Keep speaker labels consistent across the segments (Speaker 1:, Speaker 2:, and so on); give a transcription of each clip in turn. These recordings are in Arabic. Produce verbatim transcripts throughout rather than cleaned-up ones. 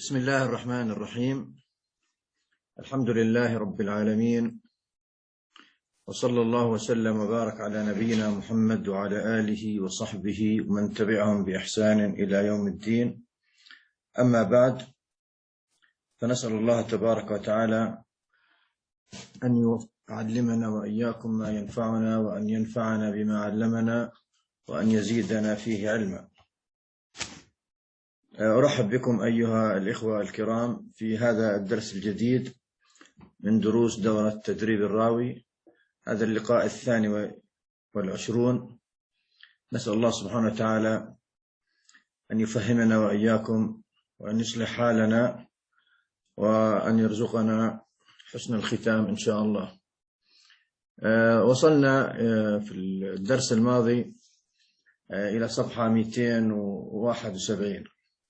Speaker 1: بسم الله الرحمن الرحيم. الحمد لله رب العالمين، وصلى الله وسلم وبارك على نبينا محمد وعلى آله وصحبه ومن تبعهم بإحسان إلى يوم الدين. أما بعد، فنسأل الله تبارك وتعالى أن يعلمنا وإياكم ما ينفعنا، وأن ينفعنا بما علمنا، وأن يزيدنا فيه علما. أرحب بكم أيها الإخوة الكرام في هذا الدرس الجديد من دروس دورة تدريب الراوي، هذا اللقاء الثاني والعشرون. نسأل الله سبحانه وتعالى أن يفهمنا وإياكم، وأن يصلح حالنا، وأن يرزقنا حسن الختام إن شاء الله. وصلنا في الدرس الماضي إلى صفحة مئتين وواحد وسبعين.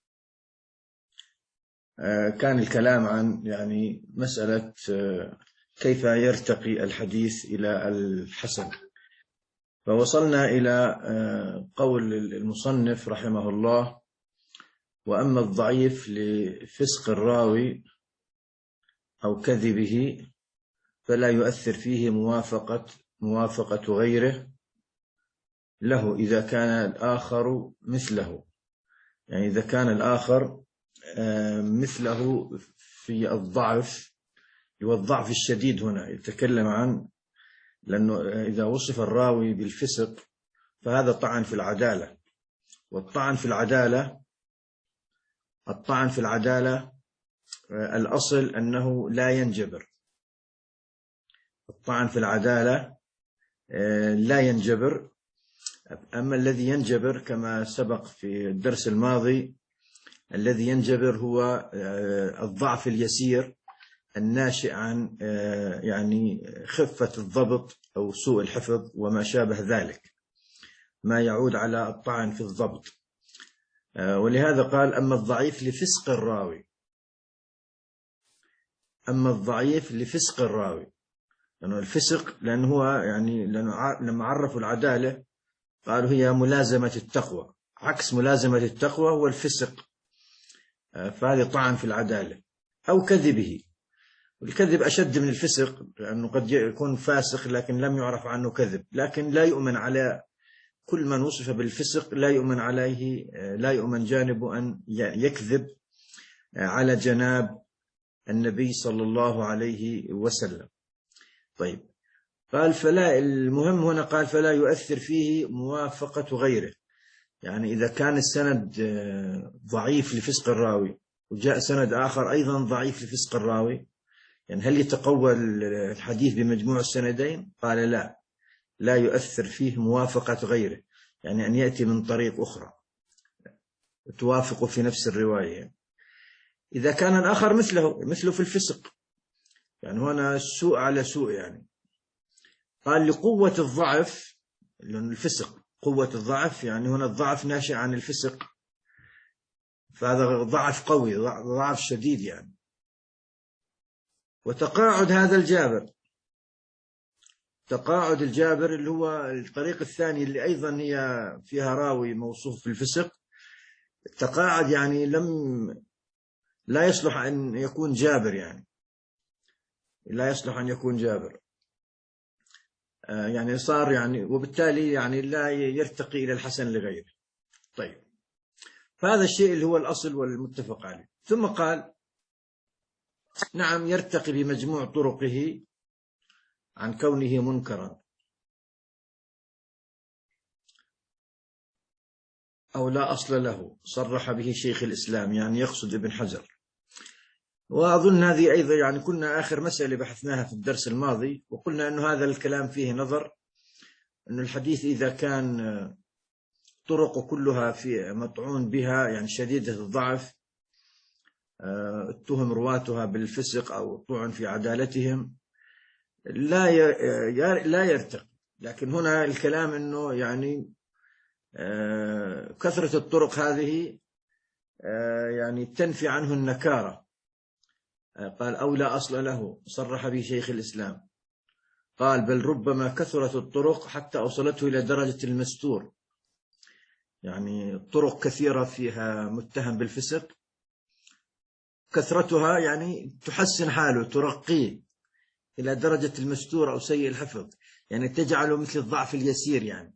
Speaker 1: كان الكلام عن يعني مسألة كيف يرتقي الحديث إلى الحسن، فوصلنا إلى قول المصنف رحمه الله: وأما الضعيف لفسق الراوي أو كذبه فلا يؤثر فيه موافقة موافقة غيره له إذا كان الآخر مثله. يعني إذا كان الآخر مثله في الضعف، والضعف الشديد هنا يتكلم عن، لأنه إذا وصف الراوي بالفسق فهذا طعن في العدالة، والطعن في العدالة الطعن في العدالة الأصل أنه لا ينجبر. الطعن في العدالة لا ينجبر. أما الذي ينجبر كما سبق في الدرس الماضي، الذي ينجبر هو الضعف اليسير الناشئ عن يعني خفة الضبط أو سوء الحفظ وما شابه ذلك، ما يعود على الطعن في الضبط. ولهذا قال: أما الضعيف لفسق الراوي. أما الضعيف لفسق الراوي، لأنه الفسق لأنه هو يعني لأنه لما عرفوا العدالة قالوا هي ملازمة التقوى، عكس ملازمة التقوى هو الفسق، فهذا طعن في العدالة. أو كذبه، الكذب أشد من الفسق، لأنه قد يكون فاسق لكن لم يعرف عنه كذب، لكن لا يؤمن على كل من وصف بالفسق، لا يؤمن عليه، لا يؤمن جانب أن يكذب على جناب النبي صلى الله عليه وسلم. طيب، قال فلا المهم هنا قال فلا يؤثر فيه موافقة غيره. يعني إذا كان السند ضعيف لفسق الراوي وجاء سند آخر أيضا ضعيف لفسق الراوي، يعني هل يتقوى الحديث بمجموع السندين؟ قال لا، لا يؤثر فيه موافقة غيره، يعني أن يأتي من طريق أخرى توافق في نفس الرواية. إذا كان الآخر مثله مثله في الفسق، يعني هنا سوء على سوء. يعني قال لقوة الضعف، لأن الفسق قوة الضعف، يعني هنا الضعف ناشئ عن الفسق، فهذا ضعف قوي، ضعف شديد يعني. وتقاعد هذا الجابر، تقاعد الجابر اللي هو الطريق الثاني اللي أيضا هي فيها راوي موصوف بالفسق، تقاعد يعني لم لا يصلح أن يكون جابر، يعني لا يصلح أن يكون جابر، يعني صار يعني وبالتالي يعني لا يرتقي إلى الحسن لغيره. طيب، فهذا الشيء اللي هو الأصل والمتفق عليه. ثم قال: نعم يرتقي بمجموع طرقه عن كونه منكرا أو لا أصل له، صرح به شيخ الإسلام، يعني يقصد ابن حجر. وأظن هذه أيضا يعني كنا آخر مسألة بحثناها في الدرس الماضي، وقلنا أنه هذا الكلام فيه نظر، أن الحديث إذا كان طرق كلها في مطعون بها، يعني شديدة الضعف، اتهم رواتها بالفسق أو طعن في عدالتهم، لا لا يرتقي. لكن هنا الكلام أنه يعني كثرة الطرق هذه يعني تنفي عنه النكارة. قال: أو لا أصل له، صرح به شيخ الإسلام. قال: بل ربما كثرت الطرق حتى أوصلته إلى درجة المستور، يعني طرق كثيرة فيها متهم بالفسق، كثرتها يعني تحسن حاله، ترقيه إلى درجة المستور أو سيء الحفظ، يعني تجعله مثل الضعف اليسير يعني.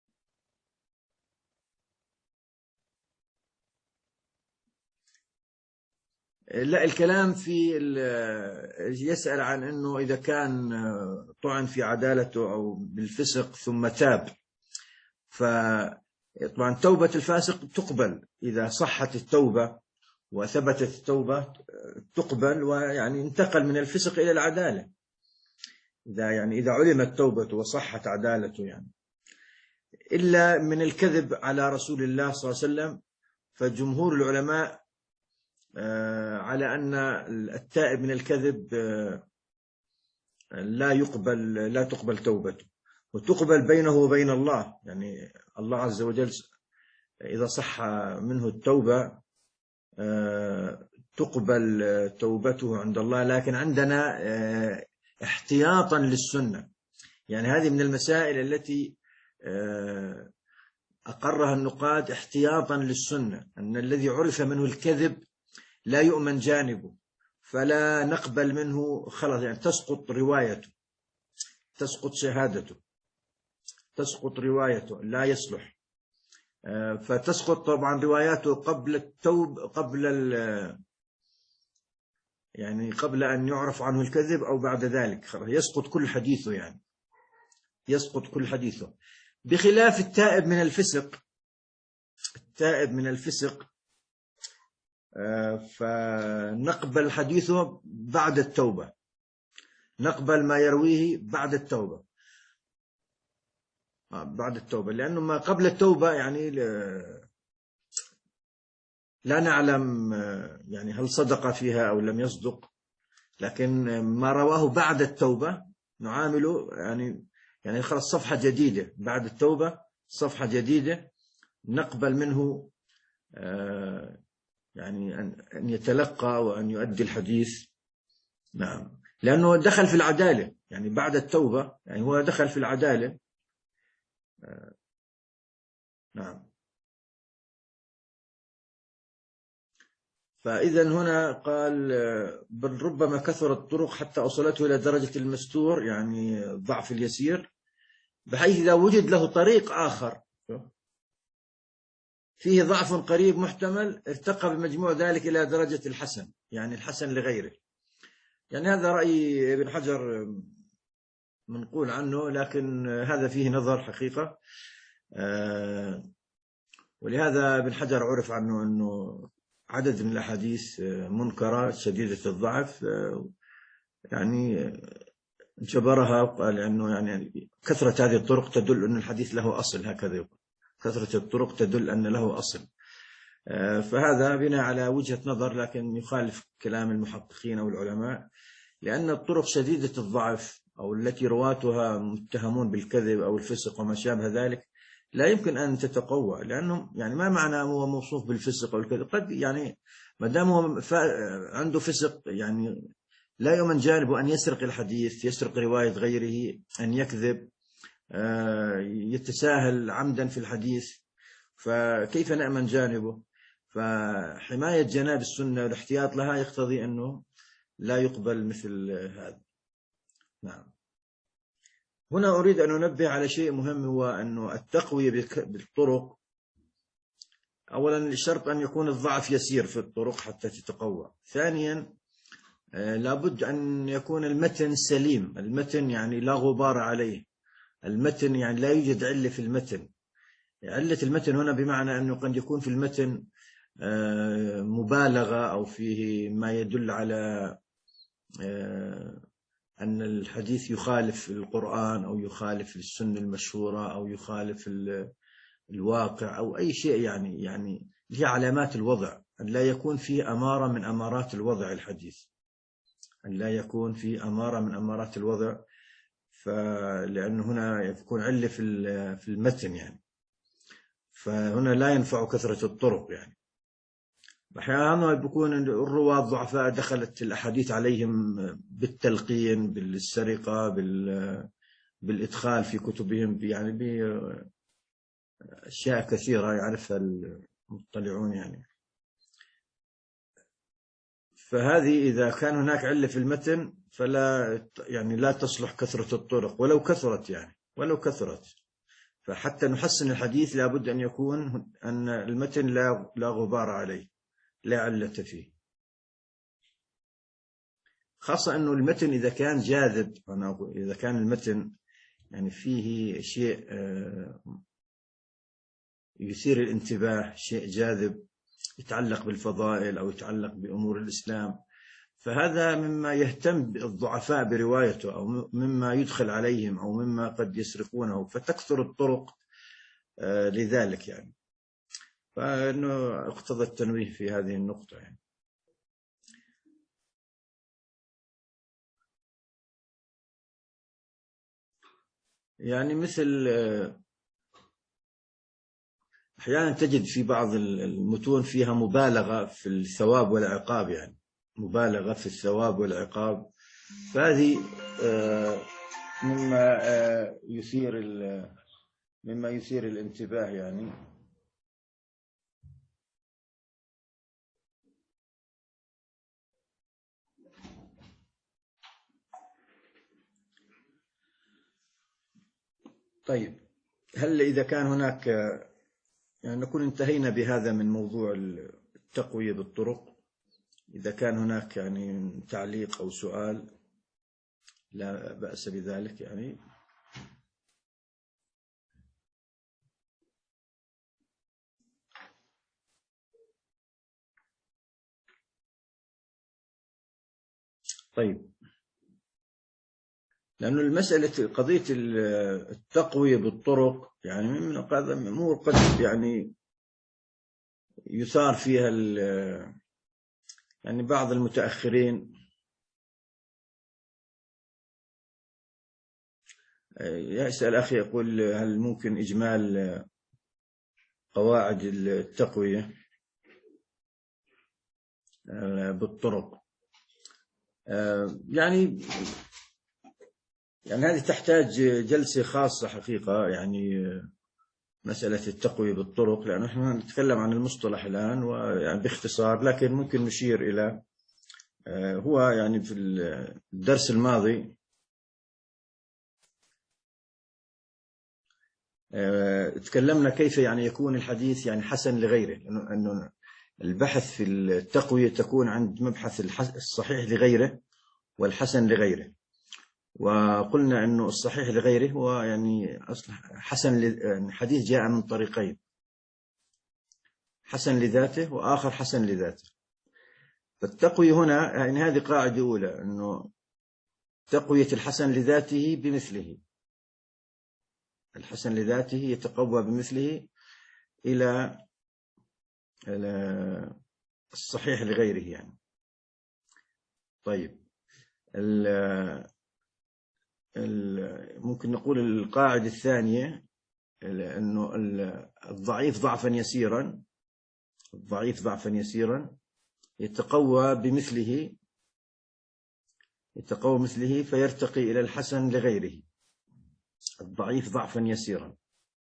Speaker 1: لا، الكلام في يسأل عن أنه إذا كان طعن في عدالته أو بالفسق ثم تاب، فطبعا توبة الفاسق تقبل إذا صحت التوبة وثبتت التوبة تقبل، ويعني انتقل من الفسق إلى العدالة، إذا يعني إذا علمت توبته وصحت عدالته يعني. إلا من الكذب على رسول الله صلى الله عليه وسلم، فجمهور العلماء على أن التائب من الكذب لا يقبل لا تقبل توبته، وتقبل بينه وبين الله، يعني الله عز وجل إذا صح منه التوبة تقبل توبته عند الله. لكن عندنا احتياطا للسنة، يعني هذه من المسائل التي أقرها النقاد احتياطا للسنة، أن الذي عرف منه الكذب لا يؤمن جانبه، فلا نقبل منه خلاص، يعني تسقط روايته، تسقط شهادته، تسقط روايته، لا يصلح. فتسقط طبعا رواياته قبل التوب قبل يعني قبل أن يعرف عنه الكذب أو بعد ذلك، خلاص يسقط كل حديثه، يعني يسقط كل حديثه، بخلاف التائب من الفسق. التائب من الفسق فنقبل حديثه بعد التوبة، نقبل ما يرويه بعد التوبة، بعد التوبة، لأنه ما قبل التوبة يعني لا نعلم يعني هل صدق فيها أو لم يصدق، لكن ما رواه بعد التوبة نعامله يعني يعني خلاص صفحة جديدة بعد التوبة، صفحة جديدة، نقبل منه يعني أن يتلقى وأن يؤدي الحديث. نعم، لأنه دخل في العدالة يعني بعد التوبة، يعني هو دخل في العدالة. نعم. فإذا هنا قال بل ربما كثرت الطرق حتى أوصلته إلى درجة المستور، يعني ضعف اليسير، بحيث إذا وجد له طريق آخر فيه ضعف قريب محتمل ارتقى بمجموع ذلك إلى درجة الحسن، يعني الحسن لغيره. يعني هذا رأي ابن حجر منقول عنه، لكن هذا فيه نظر حقيقة، ولهذا ابن حجر عرف عنه أنه عدد من الأحاديث منكرة شديدة الضعف، يعني جبرها وقال أنه يعني كثرة هذه الطرق تدل أن الحديث له أصل، هكذا يقول كثرة الطرق تدل أن له أصل. فهذا بناء على وجهة نظر، لكن يخالف كلام المحققين أو العلماء، لأن الطرق شديدة الضعف أو التي رواتها متهمون بالكذب أو الفسق وما شابه ذلك لا يمكن أن تتقوى، لأنه يعني ما معنى هو موصوف بالفسق أو الكذب؟ قد يعني ما دام هو عنده فسق يعني لا يؤمن جانبه أن يسرق الحديث، يسرق رواية غيره، أن يكذب، يتساهل عمدا في الحديث، فكيف نأمن جانبه؟ فحماية جناب السنة والاحتياط لها يقتضي أنه لا يقبل مثل هذا. نعم. هنا أريد أن أنبه على شيء مهم، هو أنه التقوية بالطرق أولا الشرط أن يكون الضعف يسير في الطرق حتى تتقوى. ثانيا لابد أن يكون المتن سليم، المتن يعني لا غبار عليه، المتن يعني لا يوجد علة في المتن. علة المتن هنا بمعنى أنه قد يكون في المتن مبالغة أو فيه ما يدل على أن الحديث يخالف القرآن أو يخالف السنة المشهورة أو يخالف الواقع أو أي شيء، يعني يعني هي علامات الوضع، أن لا يكون فيه أمارة من أمارات الوضع الحديث، أن لا يكون فيه أمارة من أمارات الوضع، فلأن هنا يكون علة في المتن يعني، فهنا لا ينفع كثرة الطرق. يعني أحيانا بيكون الرواة الضعفاء دخلت الأحاديث عليهم بالتلقين، بالسرقة، بالإدخال في كتبهم، يعني بأشياء كثيرة يعرفها المطلعون يعني. فهذه إذا كان هناك علة في المتن فلا يعني لا تصلح كثرة الطرق ولو كثرت يعني ولو كثرت. فحتى نحسن الحديث لابد أن يكون أن المتن لا لا غبار عليه، لا علة فيه، خاصة أنه المتن إذا كان جاذب، أنا إذا كان المتن يعني فيه شيء يثير الانتباه، شيء جاذب يتعلق بالفضائل أو يتعلق بأمور الإسلام، فهذا مما يهتم الضعفاء بروايته أو مما يدخل عليهم أو مما قد يسرقونه، فتكثر الطرق لذلك يعني. فإنه اقتضى التنويه في هذه النقطة يعني. يعني مثل أحيانا تجد في بعض المتون فيها مبالغة في الثواب والعقاب، يعني مبالغة في الثواب والعقاب، فهذه مما يثير مما يثير الانتباه يعني. طيب، هل إذا كان هناك يعني نكون انتهينا بهذا من موضوع التقوية بالطرق؟ إذا كان هناك يعني تعليق أو سؤال لا بأس بذلك يعني. طيب، لأنه المسألة قضية التقوية بالطرق يعني من أمور قد يعني يثار فيها يعني بعض المتأخرين يسأل أخي يقول هل ممكن إجمال قواعد التقوية بالطرق؟ يعني يعني هذه تحتاج جلسة خاصة حقيقة، يعني مسألة التقوية بالطرق، لأنه نحن نتكلم عن المصطلح الآن ويعني باختصار، لكن ممكن نشير إلى هو يعني في الدرس الماضي تكلمنا كيف يعني يكون الحديث يعني حسن لغيره، لأنه أنه البحث في التقوية تكون عند مبحث الصحيح لغيره والحسن لغيره، وقلنا أنه الصحيح لغيره هو يعني أصل حسن حديث جاء من طريقين، حسن لذاته وآخر حسن لذاته. فالتقوية هنا يعني هذه قاعدة أولى، أنه تقوية الحسن لذاته بمثله، الحسن لذاته يتقوى بمثله إلى الصحيح لغيره يعني. طيب، ممكن نقول القاعدة الثانية أنه الضعيف ضعفا يسيرا، الضعيف ضعفا يسيرا يتقوى بمثله، يتقوى مثله فيرتقي إلى الحسن لغيره. الضعيف ضعفا يسيرا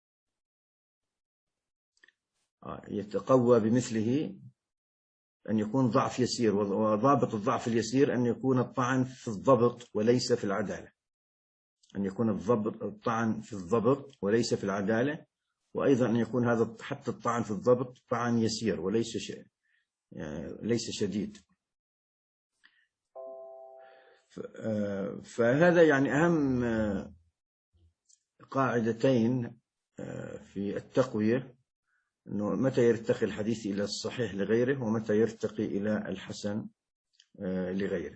Speaker 1: يتقوى بمثله أن يكون ضعف يسير، وضابط الضعف اليسير أن يكون الطعن في الضبط وليس في العدالة، أن يكون الضبط الطعن في الضبط وليس في العدالة، وأيضا أن يكون هذا حتى الطعن في الضبط طعن يسير وليس شيء يعني ليس شديد. فهذا يعني أهم قاعدتين في التقوية، أنه متى يرتقي الحديث إلى الصحيح لغيره ومتى يرتقي إلى الحسن لغيره.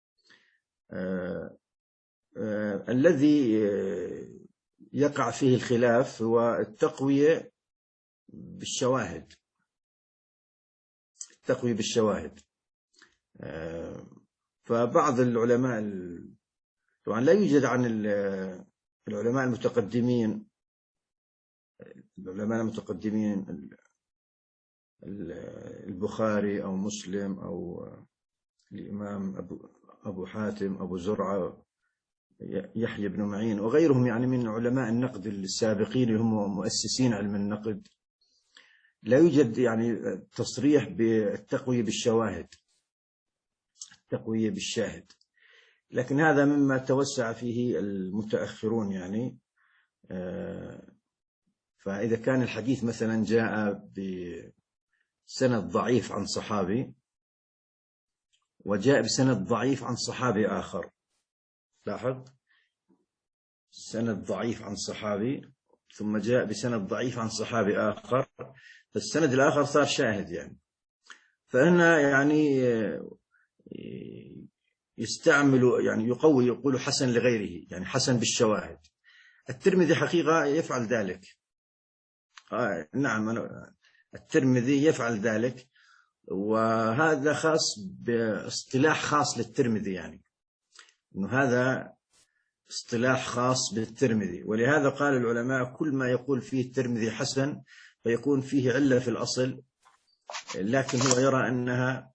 Speaker 1: الذي يقع فيه الخلاف هو التقوية بالشواهد، التقوية بالشواهد. فبعض العلماء طبعا لا يوجد عن العلماء المتقدمين، العلماء المتقدمين البخاري أو مسلم أو الإمام أبو أبو حاتم أبو زرعة يحيى بن معين وغيرهم يعني من علماء النقد السابقين اللي هم مؤسسين علم النقد، لا يوجد يعني تصريح بالتقوية بالشواهد. التقوية بالشاهد، لكن هذا مما توسع فيه المتأخرون يعني. فإذا كان الحديث مثلا جاء بسند ضعيف عن صحابي وجاء بسند ضعيف عن صحابي آخر، لاحظ، سند ضعيف عن صحابي ثم جاء بسند ضعيف عن صحابي آخر، فالسند الآخر صار شاهد يعني. فهنا يعني يستعمل يعني يقوي، يقول حسن لغيره، يعني حسن بالشواهد. الترمذي حقيقة يفعل ذلك. آه نعم، أنا الترمذي يفعل ذلك، وهذا خاص باصطلاح خاص للترمذي، يعني إنه هذا اصطلاح خاص بالترمذي. ولهذا قال العلماء كل ما يقول فيه الترمذي حسن فيكون فيه علة في الأصل، لكن هو يرى أنها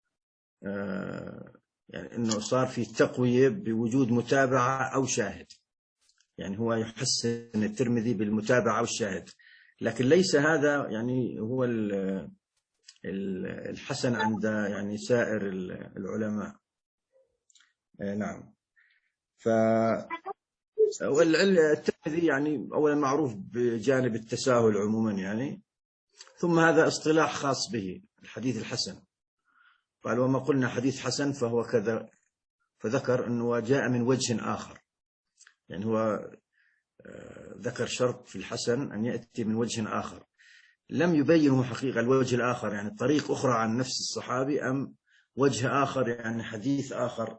Speaker 1: يعني أنه صار في تقوية بوجود متابعة أو شاهد، يعني هو يحسن الترمذي بالمتابعة أو الشاهد، لكن ليس هذا يعني هو الحسن عند يعني سائر العلماء. نعم. ف الترمذي يعني أولا معروف بجانب التساهل عموما يعني، ثم هذا اصطلاح خاص به الحديث الحسن. قال وما قلنا حديث حسن فهو كذا، فذكر أنه جاء من وجه آخر، يعني هو ذكر شرط في الحسن أن يأتي من وجه آخر، لم يبينه حقيقة الوجه الآخر يعني طريق أخرى عن نفس الصحابي أم وجه آخر يعني حديث آخر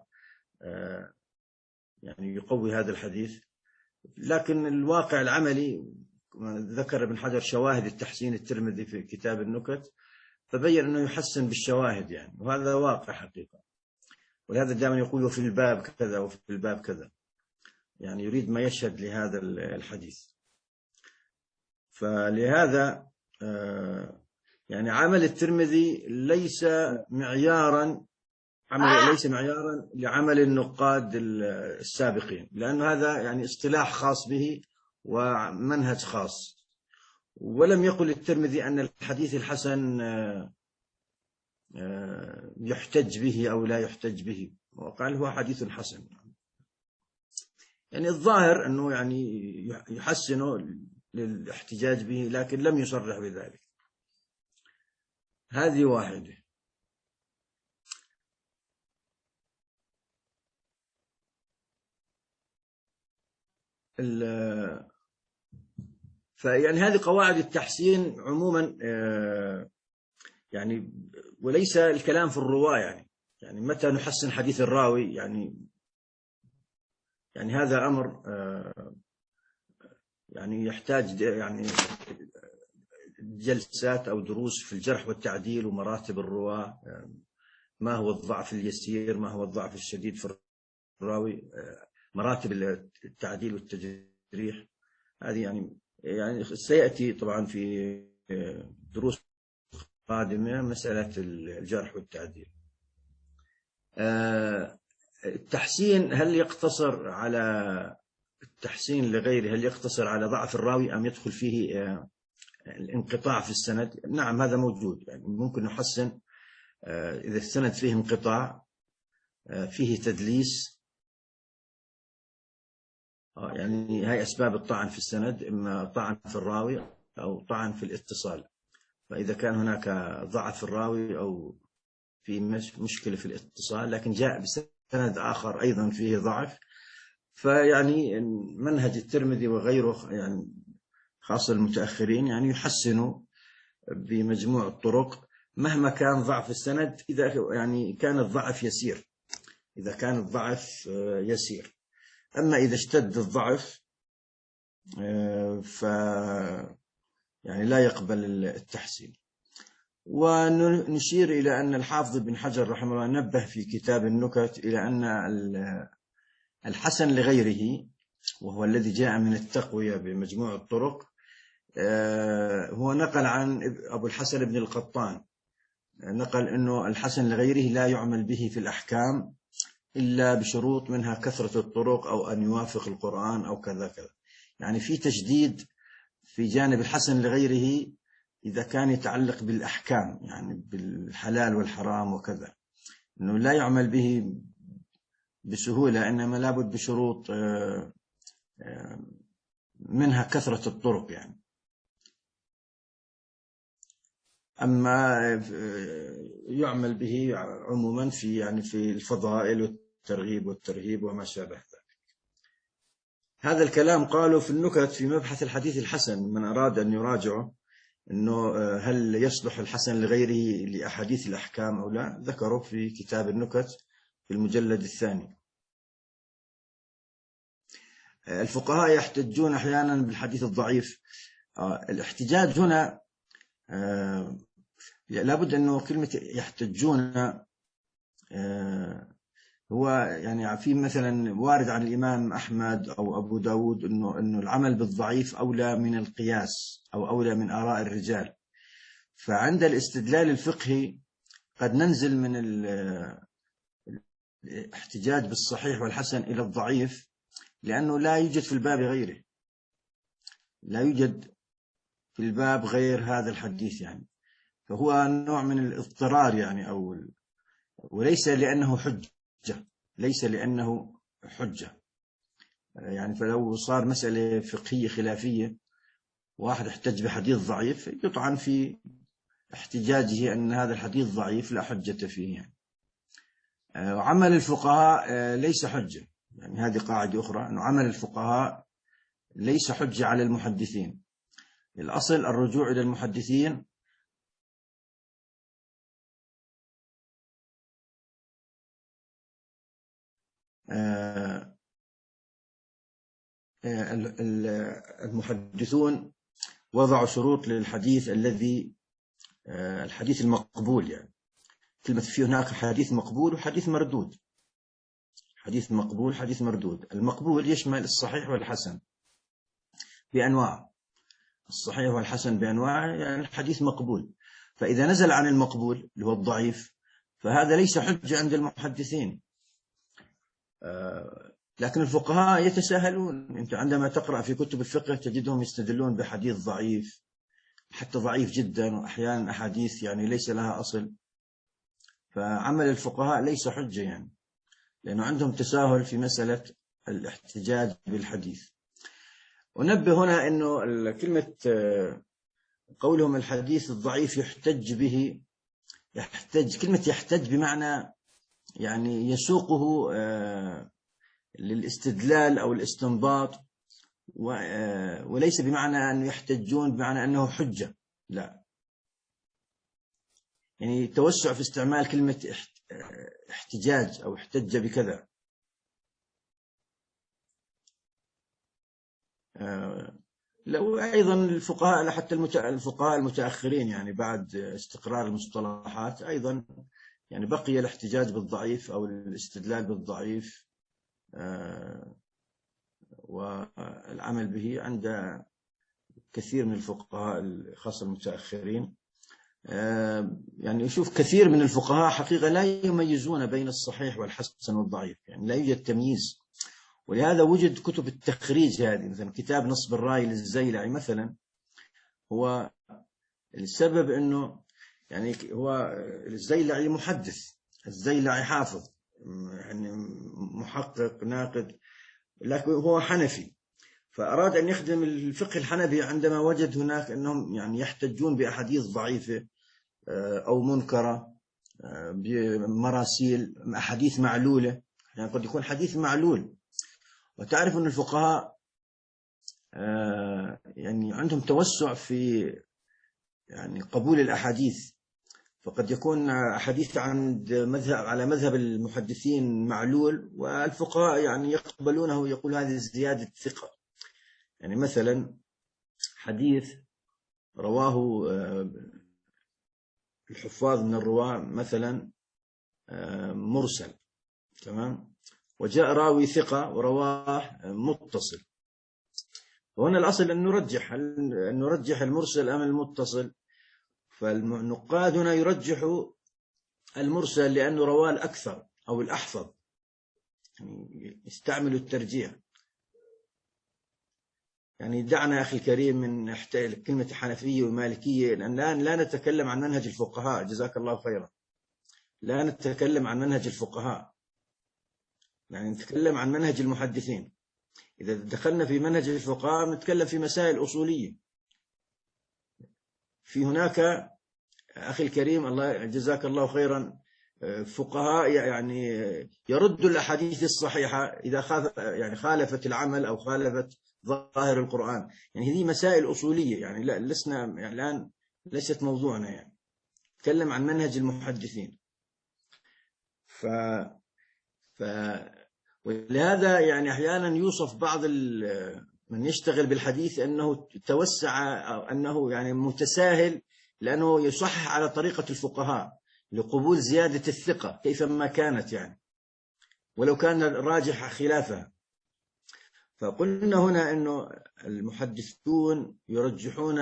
Speaker 1: يعني يقوي هذا الحديث. لكن الواقع العملي ذكر ابن حجر شواهد التحسين الترمذي في كتاب النكت، فبين أنه يحسن بالشواهد يعني، وهذا واقع حقيقة. ولهذا دائما يقول وفي الباب كذا وفي الباب كذا، يعني يريد ما يشهد لهذا الحديث. فلهذا يعني عمل الترمذي ليس معيارا عمل ليس معيارا لعمل النقاد السابقين، لأن هذا يعني اصطلاح خاص به ومنهج خاص. ولم يقل الترمذي أن الحديث الحسن يحتج به أو لا يحتج به، وقال هو حديث حسن. يعني الظاهر أنه يعني يحسنه للاحتجاج به، لكن لم يصرح بذلك. هذه واحدة. فيعني هذه قواعد التحسين عموما يعني، وليس الكلام في الرواة يعني يعني متى نحسن حديث الراوي يعني يعني هذا أمر يعني يحتاج يعني جلسات أو دروس في الجرح والتعديل ومراتب الرواة، ما هو الضعف اليسير، ما هو الضعف الشديد في الراوي، مراتب التعديل والتجريح. هذه يعني يعني سيأتي طبعا في دروس قادمة مسألة الجرح والتعديل. التحسين هل يقتصر على التحسين لغيره، هل يقتصر على ضعف الراوي أم يدخل فيه الانقطاع في السند؟ نعم هذا موجود، يعني ممكن نحسن إذا السند فيه انقطاع، فيه تدليس، يعني هاي أسباب الطعن في السند، إما طعن في الراوي أو طعن في الاتصال. فإذا كان هناك ضعف في الراوي أو في مشكلة في الاتصال لكن جاء بسند آخر أيضا فيه ضعف، فيعني منهج الترمذي وغيره يعني خاصة المتأخرين يعني يحسنوا بمجموع الطرق مهما كان ضعف السند، إذا يعني كان الضعف يسير، إذا كان الضعف يسير. أما إذا اشتد الضعف ف يعني لا يقبل التحسين. ونشير إلى أن الحافظ بن حجر رحمه الله نبه في كتاب النكت إلى أن الحسن لغيره، وهو الذي جاء من التقوية بمجموع الطرق، هو نقل عن أبو الحسن بن القطان، نقل أنه الحسن لغيره لا يعمل به في الأحكام إلا بشروط، منها كثرة الطرق أو أن يوافق القرآن أو كذا كذا. يعني في تشديد في جانب الحسن لغيره إذا كان يتعلق بالأحكام، يعني بالحلال والحرام وكذا. أنه لا يعمل به بسهولة، إنما لابد بشروط منها كثرة الطرق يعني. أما يعمل به عموما في يعني في الفضائل والترغيب والترهيب وما شابه ذلك. هذا الكلام قالوا في النكت في مبحث الحديث الحسن، من أراد أن يراجعه أنه هل يصلح الحسن لغيره لأحاديث الأحكام أو لا، ذكروا في كتاب النكت في المجلد الثاني. الفقهاء يحتجون أحيانا بالحديث الضعيف. الاحتجاج هنا لابد أنه كلمة يحتجون هو يعني في مثلا وارد عن الإمام أحمد أو أبو داود أنه أنه العمل بالضعيف أولى من القياس أو أولى من آراء الرجال. فعند الاستدلال الفقهي قد ننزل من الاحتجاج بالصحيح والحسن إلى الضعيف، لأنه لا يوجد في الباب غيره، لا يوجد في الباب غير هذا الحديث يعني. فهو نوع من الاضطرار يعني، أو وليس لأنه حجة، ليس لأنه حجة يعني. فلو صار مسألة فقهية خلافية واحد احتج بحديث ضعيف، يطعن في احتجاجه أن هذا الحديث ضعيف لا حجة فيه يعني. وعمل الفقهاء ليس حجة يعني، هذه قاعدة أخرى، أنه عمل الفقهاء ليس حجة على المحدثين. الأصل الرجوع إلى المحدثين المحدثون وضعوا شروط للحديث الذي الحديث المقبول يعني. كلمة في هناك حديث مقبول وحديث مردود. حديث مقبول حديث مردود. المقبول يشمل الصحيح والحسن بأنواع، الصحيح والحسن بأنواع يعني الحديث مقبول. فإذا نزل عن المقبول اللي هو الضعيف فهذا ليس حجة عند المحدثين. لكن الفقهاء يتساهلون. أنت عندما تقرأ في كتب الفقه تجدهم يستدلون بحديث ضعيف، حتى ضعيف جدا، وأحيانا أحاديث يعني ليس لها أصل. فعمل الفقهاء ليس حجة يعني، لأنه عندهم تساهل في مسألة الاحتجاج بالحديث. ونبه هنا أنه كلمة قولهم الحديث الضعيف يحتج به، يحتج، كلمة يحتج بمعنى يعني يسوقه للاستدلال أو الاستنباط، وليس بمعنى أنه يحتجون بمعنى أنه حجة، لا. يعني توسع في استعمال كلمة احتجاج أو احتج بكذا. لو أيضا الفقهاء حتى الفقهاء المتأخرين يعني بعد استقرار المصطلحات أيضا يعني بقي الاحتجاج بالضعيف أو الاستدلال بالضعيف والعمل به عند كثير من الفقهاء خاصة المتأخرين. يعني يشوف كثير من الفقهاء حقيقة لا يميزون بين الصحيح والحسن والضعيف، يعني لا يوجد تمييز. ولهذا وجد كتب التخريج هذه، مثلا كتاب نصب الراي للزيلعي مثلا، هو السبب أنه يعني هو الزيلعي محدث، الزيلعي حافظ يعني محقق ناقد، لكن هو حنفي، فأراد أن يخدم الفقه الحنفي عندما وجد هناك أنهم يعني يحتجون بأحاديث ضعيفة أو منكرة بمراسيل، أحاديث معلولة، يعني قد يكون حديث معلول. وتعرف أن الفقهاء يعني عندهم توسع في يعني قبول الأحاديث، فقد يكون أحاديث عند مذهب على مذهب المحدثين معلول، والفقهاء يعني يقبلونه ويقول هذه زيادة ثقة. يعني مثلا حديث رواه الحفاظ من الرواة مثلا مرسل، تمام، وجاء راوي ثقة ورواه متصل، وهنا الأصل أن نرجح أن نرجح المرسل أم المتصل. فالنقاد هنا يرجحوا المرسل لأنه رواه الأكثر أو الأحفظ، يعني يستعملوا الترجيح. يعني دعنا أخي الكريم من كلمة حنفية ومالكية، لأن لا نتكلم عن منهج الفقهاء، جزاك الله خيرا. لا نتكلم عن منهج الفقهاء، يعني نتكلم عن منهج المحدثين. إذا دخلنا في منهج الفقهاء نتكلم في مسائل أصولية. في هناك أخي الكريم الله جزاك الله خيرا فقهاء يعني يردوا الأحاديث الصحيحة إذا خالف يعني خالفت العمل أو خالفت ظاهر القرآن. يعني هذه مسائل أصولية، يعني لا لسنا يعني الآن ليست موضوعنا، يعني نتكلم عن منهج المحدثين. ف ف ولهذا يعني أحيانا يوصف بعض من يشتغل بالحديث أنه توسع أو أنه يعني متساهل، لأنه يصحح على طريقة الفقهاء لقبول زيادة الثقة كيفما كانت، يعني ولو كان الراجح خلافها. فقلنا هنا أنه المحدثون يرجحون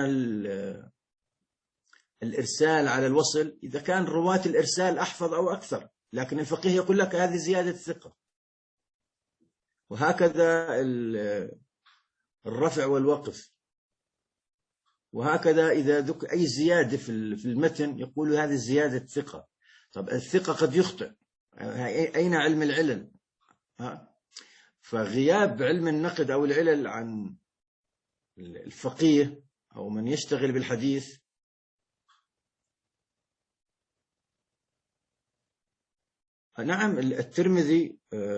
Speaker 1: الإرسال على الوصل إذا كان رواة الإرسال أحفظ أو أكثر، لكن الفقيه يقول لك هذه زيادة ثقة. وهكذا الرفع والوقف، وهكذا إذا ذكر أي زيادة في المتن يقول هذه زيادة ثقة. طب الثقة قد يخطئ، أين علم العلل؟ ها؟ فغياب علم النقد أو العلل عن الفقيه أو من يشتغل بالحديث نعم. الترمذي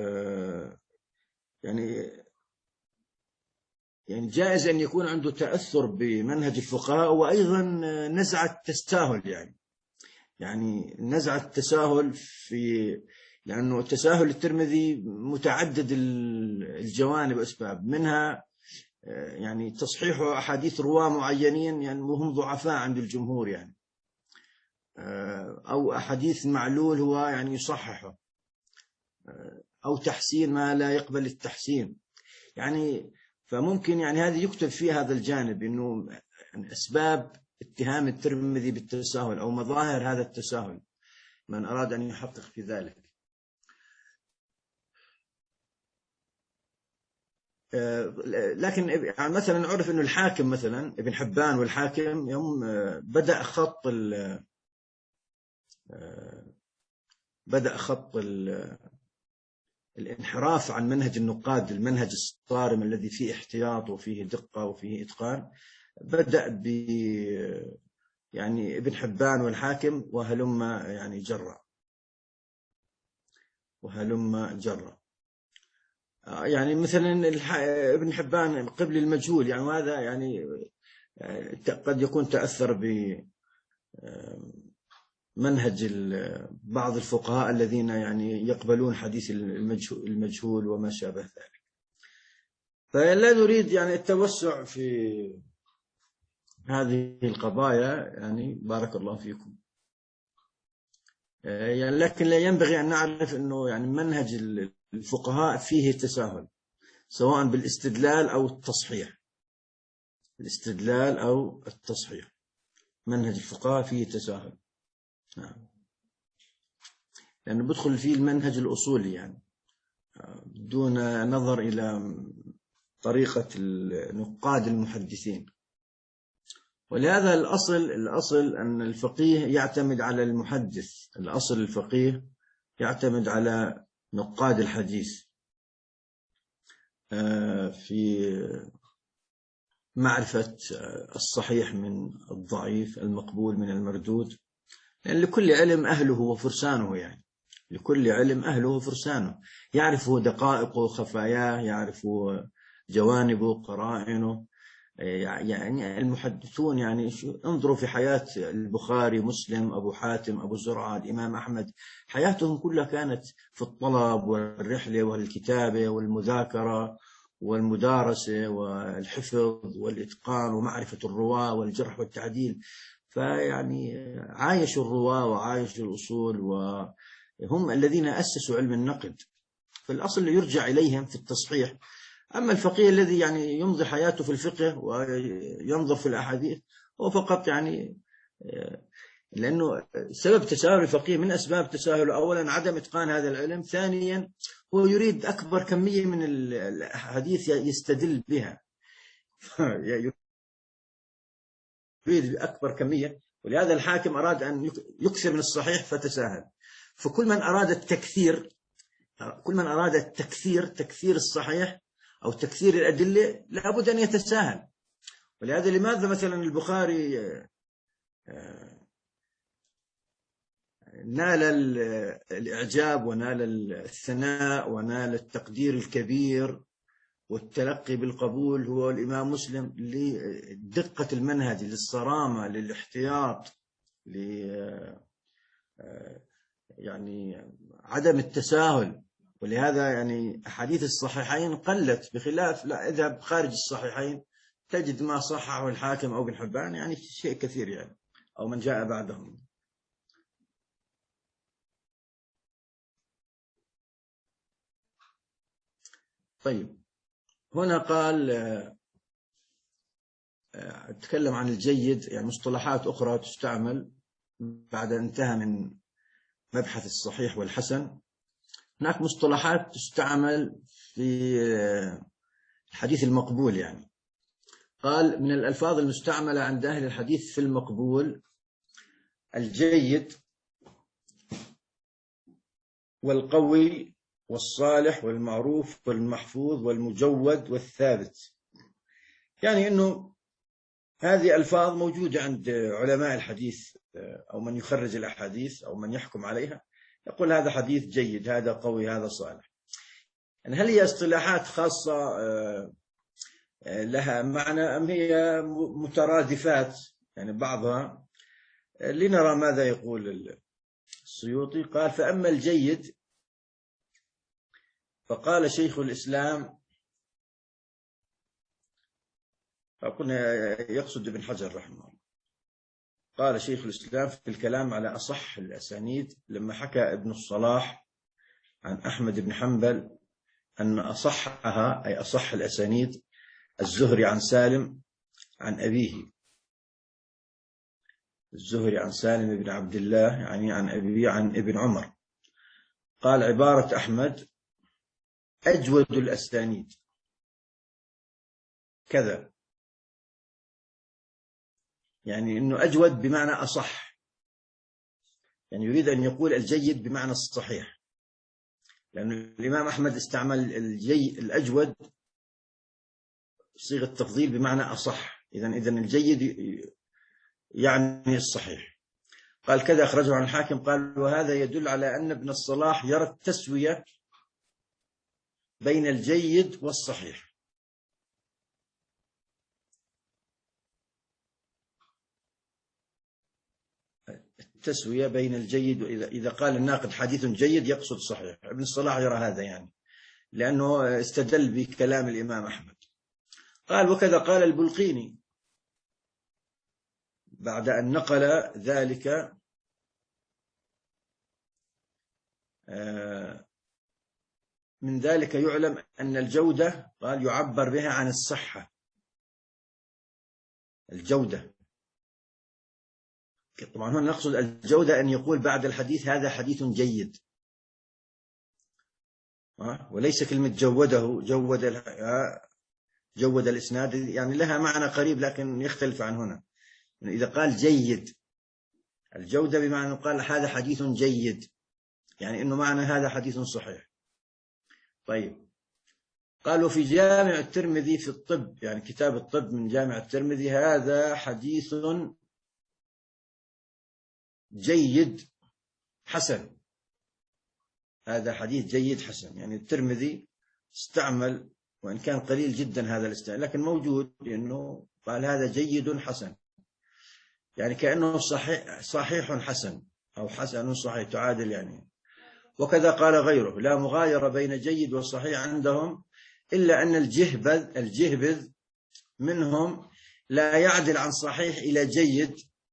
Speaker 1: يعني يعني جائز أن يكون عنده تأثر بمنهج الفقهاء، وأيضا نزعة تساهل، يعني يعني نزعة تساهل في، لأنه تساهل الترمذي متعدد الجوانب أسباب، منها يعني تصحيح أحاديث رواة معينين يعني وهم ضعفاء عند الجمهور، يعني أو أحاديث معلول هو يعني يصححه، أو تحسين ما لا يقبل التحسين. يعني فممكن يعني هذه يكتب فيه هذا الجانب، إنه أسباب اتهام الترمذي بالتساهل أو مظاهر هذا التساهل من أراد أن يحقق في ذلك. لكن يعني مثلا عرف أنه الحاكم مثلا ابن حبان والحاكم يوم بدأ خط ال بدأ خط ال الانحراف عن منهج النقاد، المنهج الصارم الذي فيه احتياط وفيه دقة وفيه إتقان، بدأ ب يعني ابن حبان والحاكم وهلم يعني جرى وهلم جرى. يعني مثلا ابن حبان قبل المجهول، يعني هذا يعني قد يكون تأثر بمنهج بعض الفقهاء الذين يعني يقبلون حديث المجهول وما شابه ذلك. فلا نريد يعني التوسع في هذه القضايا، يعني بارك الله فيكم. يعني لكن لا ينبغي أن نعرف أنه يعني منهج الفقهاء فيه تساهل، سواء بالاستدلال أو التصحيح. الاستدلال أو التصحيح منهج الفقهاء فيه تساهل، نعم، لأنه يعني بدخل فيه المنهج الأصولي، يعني دون نظر إلى طريقة نقاد المحدثين. ولهذا الأصل الأصل أن الفقيه يعتمد على المحدث، الأصل الفقيه يعتمد على نقاد الحديث في معرفة الصحيح من الضعيف، المقبول من المردود، لأن لكل علم أهله وفرسانه، يعني لكل علم أهله وفرسانه، يعرفه دقائقه وخفاياه، يعرفه جوانبه قرائنه. يعني المحدثون يعني انظروا في حياة البخاري، مسلم، أبو حاتم، أبو زرعة، الإمام أحمد، حياتهم كلها كانت في الطلب والرحلة والكتابة والمذاكرة والمدارسة والحفظ والإتقان ومعرفة الرواة والجرح والتعديل. فيعني عايشوا الرواة وعايشوا الأصول، وهم الذين أسسوا علم النقد، فالأصل يرجع إليهم في التصحيح. أما الفقيه الذي يعني يمضي حياته في الفقه وينظر في الأحاديث هو فقط يعني، لأنه سبب تساهل الفقيه من أسباب تساهله أولا عدم إتقان هذا العلم، ثانيا هو يريد أكبر كمية من الأحاديث يستدل بها، يريد أكبر كمية. ولهذا الحاكم أراد أن يكثر من الصحيح فتساهل. فكل من أراد التكثير كل من أراد التكثير تكثير الصحيح أو تكثير الأدلة لابد أن يتساهل. ولهذا لماذا مثلا البخاري نال الإعجاب ونال الثناء ونال التقدير الكبير والتلقي بالقبول هو الإمام مسلم لدقة المنهج، للصرامة، للاحتياط، ل يعني عدم التساهل. ولهذا يعني أحاديث الصحيحين قلت، بخلاف لا إذا خارج الصحيحين تجد ما صححه الحاكم أو ابن حبان يعني شيء كثير يعني، أو من جاء بعدهم. طيب هنا قال أتكلم عن الجيد، يعني مصطلحات أخرى تستعمل بعد أن انتهى من مبحث الصحيح والحسن. هناك مصطلحات تستعمل في الحديث المقبول، يعني قال من الألفاظ المستعملة عند أهل الحديث في المقبول الجيد والقوي والصالح والمعروف والمحفوظ والمجود والثابت. يعني أنه هذه ألفاظ موجودة عند علماء الحديث أو من يخرج الأحاديث أو من يحكم عليها، يقول هذا حديث جيد، هذا قوي، هذا صالح. يعني هل هي اصطلاحات خاصة لها معنى أم هي مترادفات يعني بعضها؟ لنرى ماذا يقول السيوطي. قال فأما الجيد فقال شيخ الإسلام، فقلنا يقصد ابن حجر رحمه الله، قال شيخ الإسلام في الكلام على أصح الأسانيد لما حكى ابن الصلاح عن أحمد بن حنبل أن أصحها أي أصح الأسانيد الزهري عن سالم عن أبيه، الزهري عن سالم بن عبد الله يعني عن أبيه عن ابن عمر. قال عبارة أحمد أجود الأسانيد كذا، يعني أنه أجود بمعنى أصح، يعني يريد أن يقول الجيد بمعنى الصحيح، لأن الإمام أحمد استعمل الجي الأجود صيغة تفضيل بمعنى أصح، إذن إذن الجيد يعني الصحيح. قال كذا أخرجه عن الحاكم. قال وهذا يدل على أن ابن الصلاح يرى التسوية بين الجيد والصحيح. التسوية بين الجيد، وإذا إذا قال الناقد حديث جيد يقصد صحيح. ابن الصلاح يرى هذا يعني لأنه استدل بكلام الإمام أحمد. قال وكذا قال البلقيني بعد أن نقل ذلك من ذلك يعلم أن الجودة قال يعبر بها عن الصحة، الجودة. طبعا هنا نقصد الجودة أن يقول بعد الحديث هذا حديث جيد، وليس كلمة جوده جود جود الإسناد، يعني لها معنى قريب لكن يختلف عن هنا. إذا قال جيد الجودة بمعنى قال هذا حديث جيد، يعني إنه معنى هذا حديث صحيح. طيب قالوا في جامع الترمذي في الطب، يعني كتاب الطب من جامع الترمذي، هذا حديث جيد حسن، هذا حديث جيد حسن. يعني الترمذي استعمل وإن كان قليل جدا هذا الاستعمال لكن موجود، لأنه قال هذا جيد حسن، يعني كأنه صحيح صحيح حسن أو حسن صحيح تعادل يعني. وكذا قال غيره لا مغايرة بين جيد وصحيح عندهم، إلا أن الجهبذ الجهبذ منهم لا يعدل عن صحيح إلى جيد.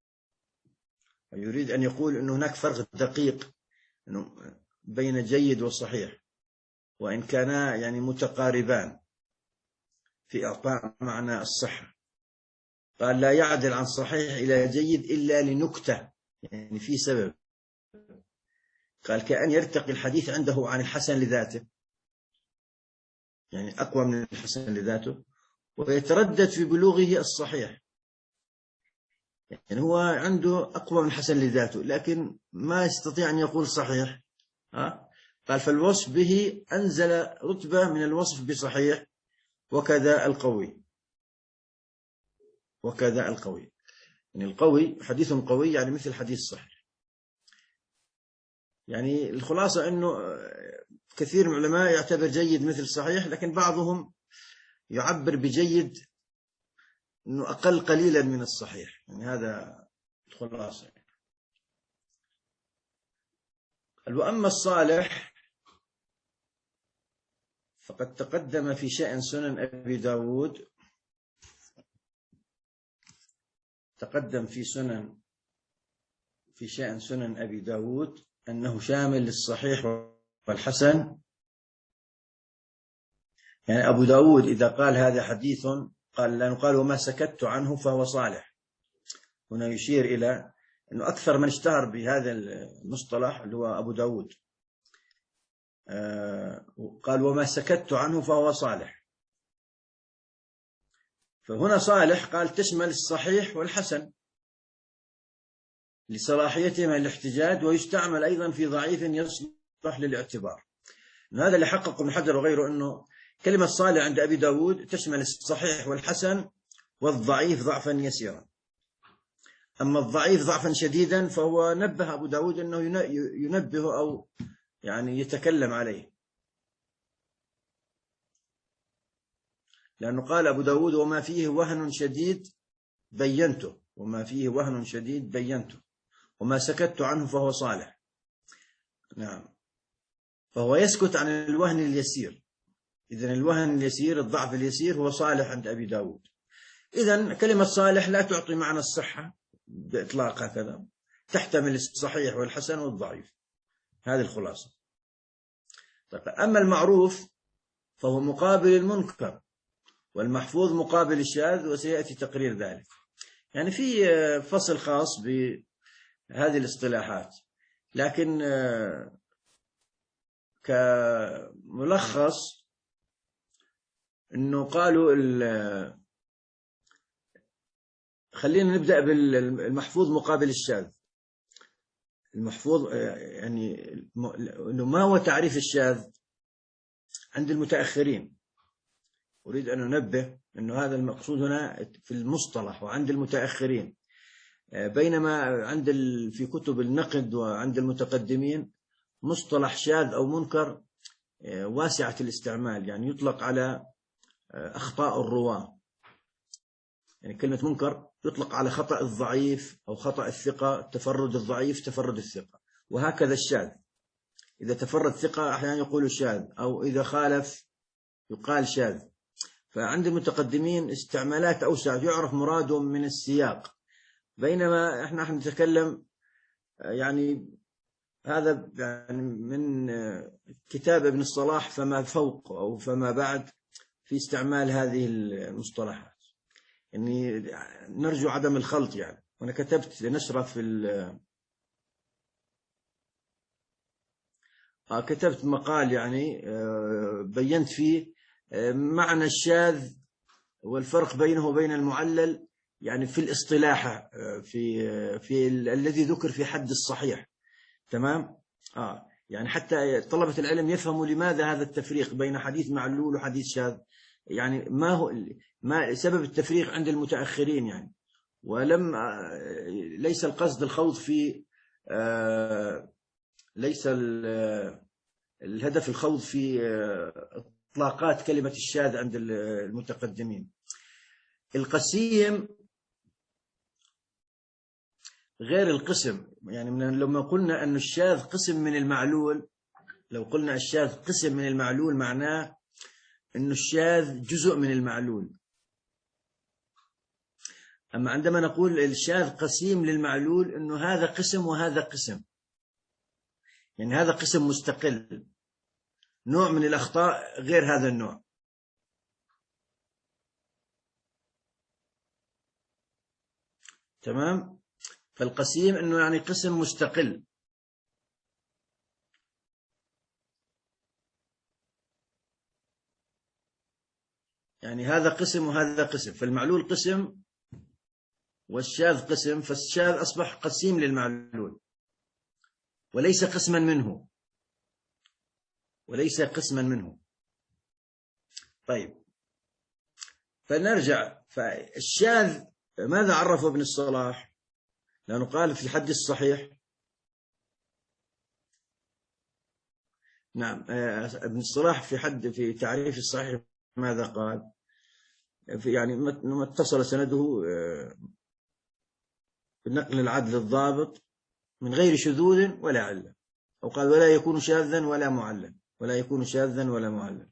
Speaker 1: يريد أن يقول أن هناك فرق دقيق بين جيد وصحيح، وإن كانا يعني متقاربان في إعطاء معنى الصحة. قال لا يعدل عن صحيح إلى جيد إلا لنكتة، يعني في سبب. قال كأن يرتقي الحديث عنده عن الحسن لذاته، يعني أقوى من الحسن لذاته، ويتردد في بلوغه الصحيح. يعني هو عنده أقوى من حسن لذاته لكن ما يستطيع أن يقول صحيح. ها؟ قال فالوصف به أنزل رتبة من الوصف بصحيح، وكذا القوي، وكذا القوي. يعني القوي حديث قوي يعني مثل حديث صحيح. يعني الخلاصة أنه كثير من العلماء يعتبر جيد مثل صحيح، لكن بعضهم يعبر بجيد أنه أقل قليلا من الصحيح. يعني هذا الخلاصة. وأما الصالح فقد تقدم في شأن سنن أبي داود، تقدم في سنن في شأن سنن أبي داود أنه شامل للصحيح والحسن. يعني أبو داود إذا قال هذا حديث قال لأنه قال وما سكت عنه فهو صالح. هنا يشير إلى أنه أكثر من اشتهر بهذا المصطلح اللي هو أبو داود. آه قال وما سكت عنه فهو صالح. فهنا صالح قال تشمل الصحيح والحسن لصلاحيتهما الاحتجاج، ويستعمل أيضا في ضعيف يصلح للاعتبار. هذا اللي حقق ابن حجر وغيره أنه كلمة صالح عند أبي داود تشمل الصحيح والحسن والضعيف ضعفا يسيرا. أما الضعيف ضعفا شديدا فهو نبه أبو داود أنه ينبه أو يعني يتكلم عليه، لأنه قال أبو داود وما فيه وهن شديد بينته، وما فيه وهن شديد بينته، وما سكت عنه فهو صالح. نعم، فهو يسكت عن الوهن اليسير. إذن الوهن اليسير الضعف اليسير هو صالح عند أبي داود. إذن كلمة صالح لا تعطي معنى الصحة بإطلاق، هكذا تحتمل الصحيح والحسن والضعيف. هذه الخلاصة. طيب أما المعروف فهو مقابل المنكر، والمحفوظ مقابل الشاذ، وسيأتي تقرير ذلك. يعني في فصل خاص بهذه الاصطلاحات، لكن كملخص أنه قالوا خلينا نبدأ بالمحفوظ مقابل الشاذ. المحفوظ يعني أنه ما هو تعريف الشاذ عند المتأخرين؟ أريد أن أنبه أنه هذا المقصود هنا في المصطلح وعند المتأخرين، بينما عند في كتب النقد وعند المتقدمين مصطلح شاذ أو منكر واسعة الاستعمال، يعني يطلق على أخطاء الرواة. يعني كلمة منكر يطلق على خطأ الضعيف أو خطأ الثقة، تفرد الضعيف تفرد الثقة، وهكذا الشاذ. إذا تفرد ثقة أحيانا يقول شاذ، أو إذا خالف يقال شاذ. فعند المتقدمين استعمالات أوسع، يعرف مرادهم من السياق، بينما إحنا نتكلم يعني هذا يعني من كتاب ابن الصلاح فما فوق أو فما بعد في استعمال هذه المصطلحات. يعني نرجو عدم الخلط. يعني وأنا كتبت نشرة في ال كتبت مقال يعني بينت فيه معنى الشاذ والفرق بينه وبين المعلل، يعني في الاصطلاح في في الذي ذكر في حد الصحيح. تمام. اه يعني حتى طلبة العلم يفهموا لماذا هذا التفريق بين حديث معلول وحديث شاذ، يعني ما هو ما سبب التفريق عند المتأخرين. يعني ولم ليس القصد الخوض في آه ليس الهدف الخوض في إطلاقات كلمة الشاذ عند المتقدمين. القسيم غير القسم. يعني من لما قلنا أن الشاذ قسم من المعلول، لو قلنا الشاذ قسم من المعلول معناه أن الشاذ جزء من المعلول. أما عندما نقول الشاذ قسيم للمعلول أنه هذا قسم وهذا قسم، يعني هذا قسم مستقل، نوع من الأخطاء غير هذا النوع. تمام. فالقسيم أنه يعني قسم مستقل. يعني هذا قسم وهذا قسم، فالمعلول قسم والشاذ قسم، فالشاذ أصبح قسيم للمعلول وليس قسما منه، وليس قسما منه. طيب، فنرجع. فالشاذ ماذا عرفه ابن الصلاح؟ لأنه قال في الحد الصحيح، نعم، ابن الصلاح في حد في تعريف الصحيح ماذا قال؟ في يعني ما اتصل سنده بنقل العدل الضابط من غير شذوذ ولا علة، أو قال ولا يكون شاذا ولا معلل، ولا يكون شاذا ولا معلل.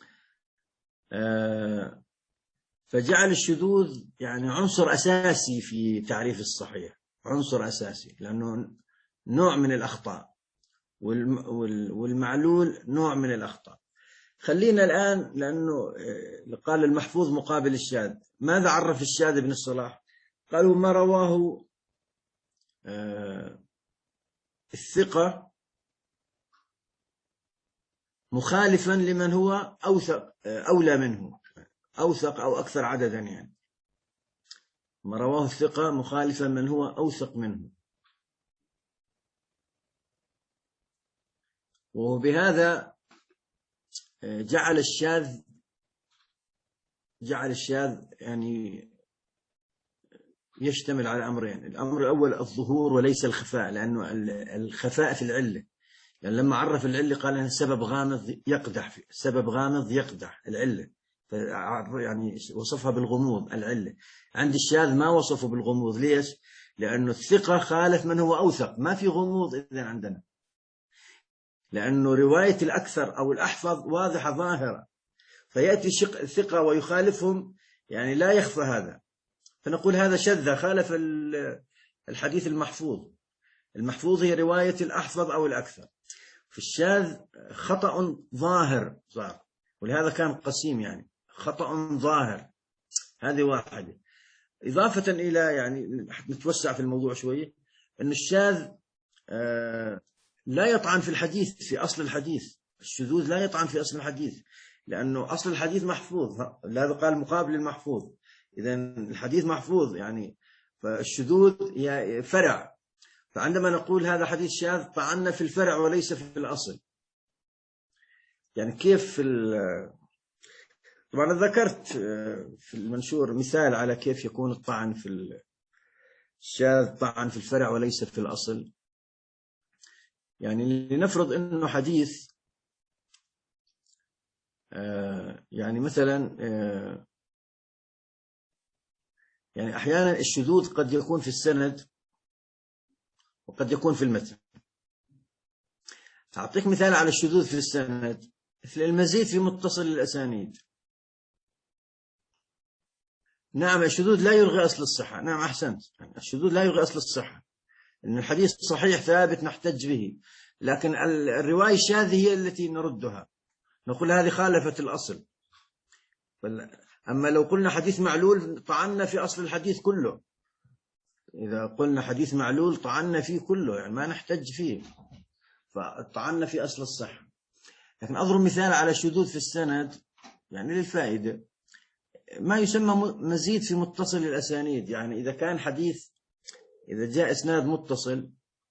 Speaker 1: فجعل الشذوذ يعني عنصر أساسي في تعريف الصحيح، عنصر أساسي، لأنه نوع من الأخطاء، والمعلول نوع من الأخطاء. خلينا الآن، لأنه قال المحفوظ مقابل الشاذ، ماذا عرف الشاذ ابن الصلاح؟ قالوا ما رواه الثقة مخالفا لمن هو أوثق أولى منه، أوثق أو أكثر عددا، يعني ما رواه الثقة مخالفا من هو أوثق منه. وبهذا جعل الشاذ جعل الشاذ يعني يشتمل على أمرين. الأمر الأول الظهور وليس الخفاء، لأنه الخفاء في العلة، يعني لما عرف العلة قال أنه سبب غامض يقدح فيه، سبب غامض يقدح العلة، يعني وصفها بالغموض العلة. عند الشاذ ما وصفه بالغموض. ليش؟ لأنه الثقة خالف من هو أوثق، ما في غموض إذن عندنا، لأنه رواية الأكثر أو الأحفظ واضحة ظاهرة، فيأتي شق الثقة ويخالفهم، يعني لا يخفى هذا، فنقول هذا شذ، خالف الحديث المحفوظ. المحفوظ هي رواية الأحفظ أو الأكثر. في الشاذ خطأ ظاهر صار، ولهذا كان قسيم، يعني خطأ ظاهر. هذه واحدة. إضافة إلى، يعني نتوسع في الموضوع شوية، أن الشاذ لا يطعن في الحديث، في أصل الحديث. الشذوذ لا يطعن في أصل الحديث، لأنه أصل الحديث محفوظ، هذا قال مقابل المحفوظ. إذا الحديث محفوظ، يعني فالشذوذ فرع. فعندما نقول هذا حديث شاذ طعنا في الفرع وليس في الأصل. يعني كيف في طبعا ذكرت في المنشور مثال على كيف يكون الطعن في الشاذ طعن في الفرع وليس في الأصل. يعني لنفرض أنه حديث، يعني مثلا، يعني أحيانا الشذوذ قد يكون في السند وقد يكون في المتن. أعطيك مثال على الشذوذ في السند، مثل المزيد في متصل الأسانيد. نعم، الشذوذ لا يلغي أصل الصحة. نعم، أحسنت، الشذوذ لا يلغي أصل الصحة، إن الحديث صحيح ثابت نحتج به، لكن الرواية الشاذة هي التي نردها، نقول هذه خالفت الأصل. أما لو قلنا حديث معلول طعنا في أصل الحديث كله. إذا قلنا حديث معلول طعنا فيه كله، يعني ما نحتج فيه، فطعنا في أصل الصحة. لكن أضرب مثال على شذوذ في السند، يعني للفائدة، ما يسمى مزيد في متصل الأسانيد. يعني إذا كان حديث، إذا جاء إسناد متصل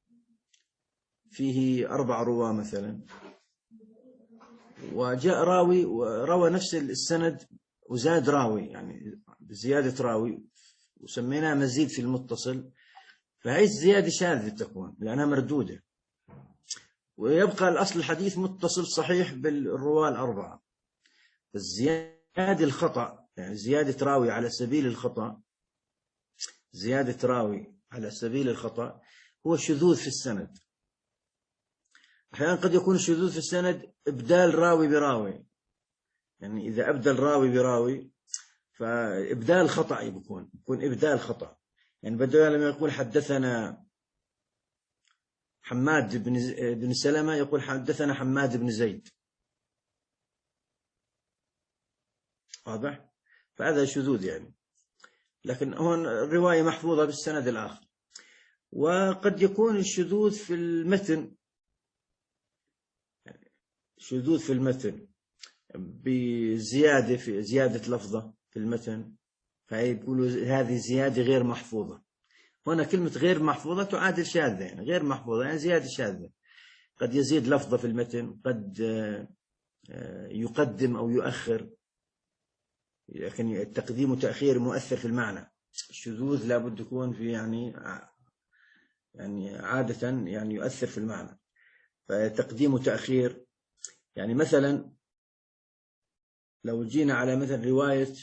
Speaker 1: فيه أربع رواة مثلا، وجاء راوي وروى نفس السند وزاد راوي، يعني بزيادة راوي، وسميناه مزيد في المتصل، فهي الزيادة شاذة تكون لأنها مردودة، ويبقى الأصل الحديث متصل صحيح بالرواة الأربعة. الزيادة الخطأ، يعني زيادة راوي على سبيل الخطأ، زيادة راوي على سبيل الخطأ هو شذوذ في السند. أحيانا قد يكون الشذوذ في السند إبدال راوي براوي، يعني إذا أبدل راوي براوي فإبدال خطأ يكون يكون إبدال خطأ. يعني بدل لما يقول حدثنا حماد بن بن سلمة يقول حدثنا حماد بن زيد، واضح؟ فهذا شذوذ يعني. لكن هون الرواية محفوظة بالسند الآخر. وقد يكون الشذوذ في المتن، شذوذ في المتن بزيادة في زيادة لفظة في المتن، فيقولوا هذه زيادة غير محفوظة. هنا كلمة غير محفوظة تعادل شاذة، يعني غير محفوظة يعني زيادة شاذة، قد يزيد لفظة في المتن، قد يقدم أو يؤخر، لكن التقديم وتأخير مؤثر في المعنى. الشذوذ لابد يكون في يعني يعني عادة يعني يؤثر في المعنى. فتقديم وتأخير يعني مثلا لو جينا على مثل رواية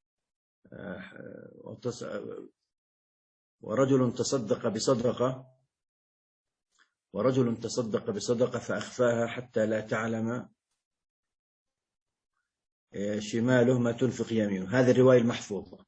Speaker 1: ورجل تصدق بصدقة ورجل تصدق بصدقة فأخفاها حتى لا تعلم شماله ما تنفق يمينه، هذه الرواية المحفوظة.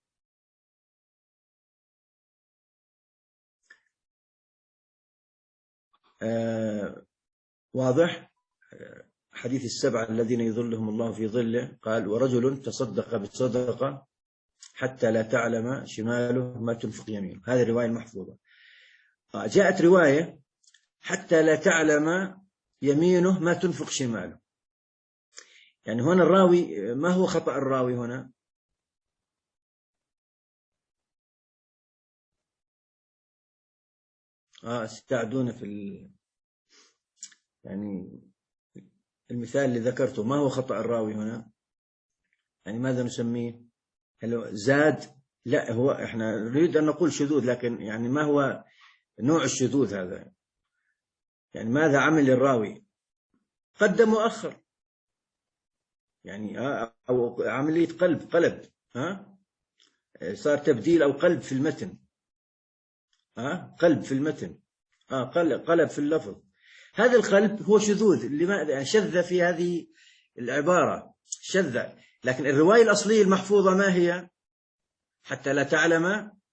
Speaker 1: آه واضح. حديث السبعة الذين يظلهم الله في ظله، قال ورجل تصدق بصدقة حتى لا تعلم شماله ما تنفق يمينه، هذه الرواية المحفوظة. آه جاءت رواية حتى لا تعلم يمينه ما تنفق شماله، يعني هنا الراوي ما هو خطأ الراوي هنا؟ آه استعدون في ال... يعني المثال اللي ذكرته ما هو خطأ الراوي هنا؟ يعني ماذا نسميه؟ هل زاد؟ لا، هو احنا نريد أن نقول شذوذ، لكن يعني ما هو نوع الشذوذ هذا؟ يعني ماذا عمل الراوي؟ قدم وأخر، يعني أو عملية قلب قلب ها صار تبديل أو قلب في المتن، ها قلب في المتن، اه قلب قلب في اللفظ. هذا القلب هو شذوذ، لماذا؟ يعني شذ في هذه العبارة، شذ. لكن الرواية الأصلية المحفوظة ما هي؟ حتى لا تعلم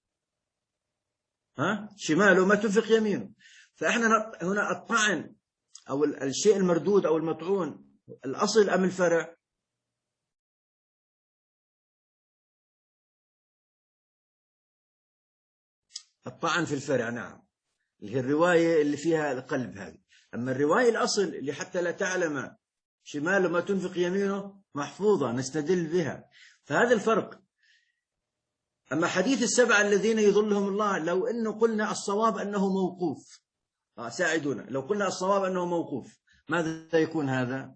Speaker 1: ها شماله ما تنفق يمينه. فإحنا هنا الطعن أو الشيء المردود أو المطعون الأصل أم الفرع؟ الطعن في الفرع، نعم، اللي هي الرواية اللي فيها القلب هذه. أما الرواية الأصل اللي حتى لا تعلم شماله ما تنفق يمينه محفوظة نستدل بها، فهذا الفرق. أما حديث السبعة الذين يظلهم الله، لو أنه قلنا الصواب أنه موقوف، آه ساعدونا، لو قلنا الصواب أنه موقوف ماذا يكون هذا؟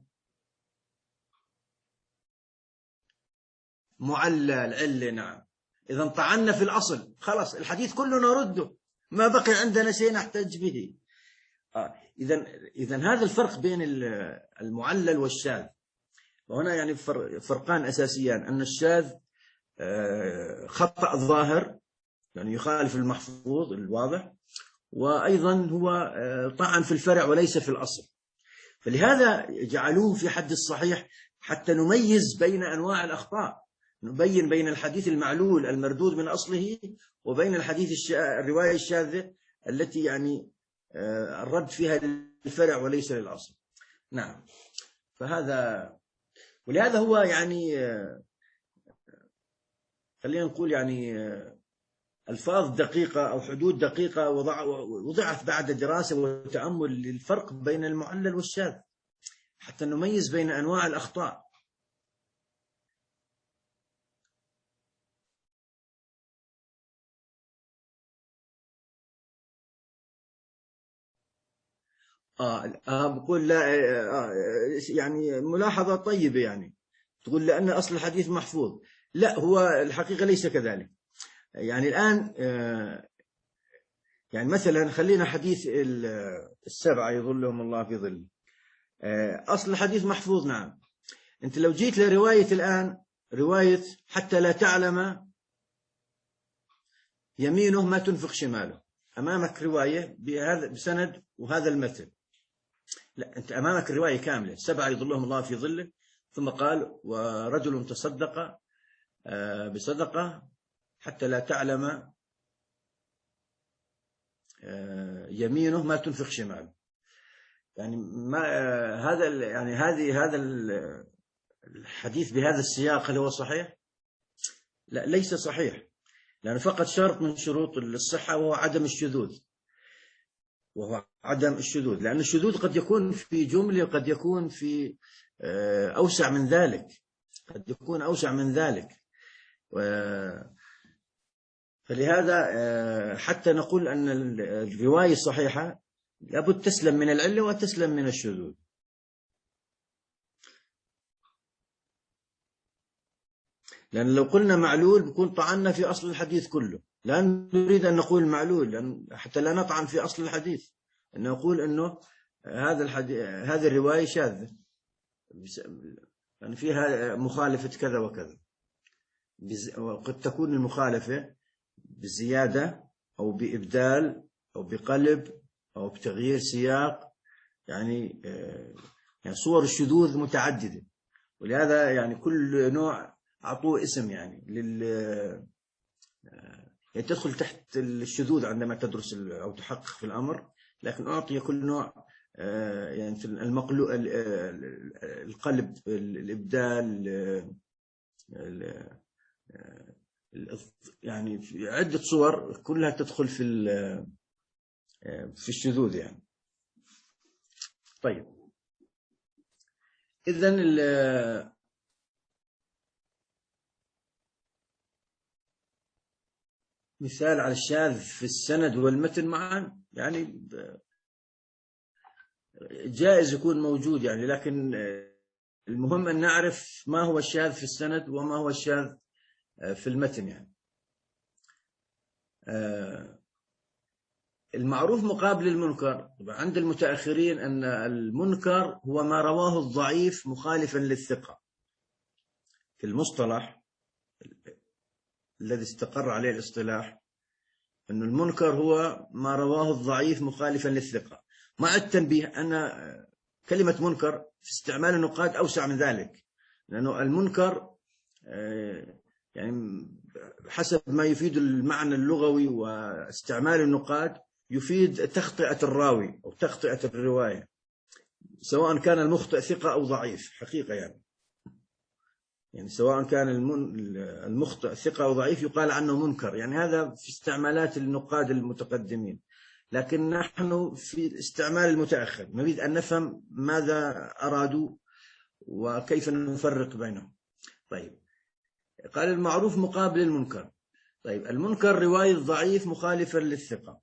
Speaker 1: معلل علة، نعم. إذا طعنا في الأصل خلاص الحديث كله نرده، ما بقي عندنا شيء نحتج به. آه إذا إذا هذا الفرق بين المعلل والشاذ. وهنا يعني فرقان أساسيان، أن الشاذ خطأ ظاهر يعني يخالف المحفوظ الواضح، وأيضا هو طعن في الفرع وليس في الأصل. فلهذا جعلوه في حد الصحيح حتى نميز بين أنواع الأخطاء، نبين بين الحديث المعلول المردود من أصله وبين الحديث الشا... الرواية الشاذة التي يعني الرد فيها للفرع وليس للأصل. نعم. فهذا ولهذا هو يعني خلينا نقول يعني ألفاظ دقيقة أو حدود دقيقة وضع وضعت بعد دراسة وتأمل للفرق بين المعلل والشاذ حتى نميز بين أنواع الأخطاء. آه, آه بقول لا آه يعني ملاحظة طيبة، يعني تقول لأن أصل الحديث محفوظ. لا، هو الحقيقة ليس كذلك. يعني الآن آه يعني مثلا خلينا حديث السبعة يظلهم الله في ظل، آه أصل الحديث محفوظ، نعم. أنت لو جيت لرواية الآن، رواية حتى لا تعلم يمينه ما تنفق شماله، أمامك رواية بهذا بسند وهذا المتن. لا، أنت أمامك الرواية كاملة، سبعة يظلهم الله في ظله، ثم قال ورجل تصدق بصدقة حتى لا تعلم يمينه ما تنفق شماله. يعني ما هذا يعني هذه هذا الحديث بهذا السياق هل هو صحيح؟ لا، ليس صحيح، لأنه فقط شرط من شروط الصحة وهو عدم الشذوذ، وهو عدم الشذوذ، لأن الشذوذ قد يكون في جملة وقد يكون في أوسع من ذلك، قد يكون أوسع من ذلك. فلهذا حتى نقول أن الرواية الصحيحة لابد تسلم من العلة وتسلم من الشذوذ. لأن لو قلنا معلول بكون طعنا في أصل الحديث كله. لا نريد أن نقول معلول لأن حتى لا نطعن في أصل الحديث، أن نقول أنه هذا الحديث هذه الرواية شاذة يعني فيها مخالفة كذا وكذا، وقد تكون المخالفة بزيادة أو بإبدال أو بقلب أو بتغيير سياق، يعني يعني صور الشذوذ متعددة. ولهذا يعني كل نوع أعطوه اسم يعني لل يعني تدخل تحت الشذوذ عندما تدرس أو تحقق في الأمر، لكن أعطي كل نوع يعني في المقلوب القلب الإبدال يعني في عدة صور كلها تدخل في في الشذوذ يعني. طيب إذن مثال على الشاذ في السند والمتن معا يعني جائز يكون موجود يعني، لكن المهم أن نعرف ما هو الشاذ في السند وما هو الشاذ في المتن يعني. المعروف مقابل المنكر. عند المتأخرين أن المنكر هو ما رواه الضعيف مخالفا للثقة. في المصطلح الذي استقر عليه الاصطلاح أن المنكر هو ما رواه الضعيف مخالفا للثقة، مع التنبيه أن كلمة منكر في استعمال النقاد أوسع من ذلك، لأنه المنكر يعني حسب ما يفيد المعنى اللغوي واستعمال النقاد يفيد تخطئة الراوي أو تخطئة الرواية، سواء كان المخطئ ثقة أو ضعيف حقيقة يعني. يعني سواء كان المخطئ ثقة أو ضعيف يقال عنه منكر، يعني هذا في استعمالات النقاد المتقدمين. لكن نحن في الاستعمال المتأخر نريد أن نفهم ماذا أرادوا وكيف نفرق بينهم. طيب قال المعروف مقابل المنكر. طيب المنكر رواية ضعيف مخالفا للثقة،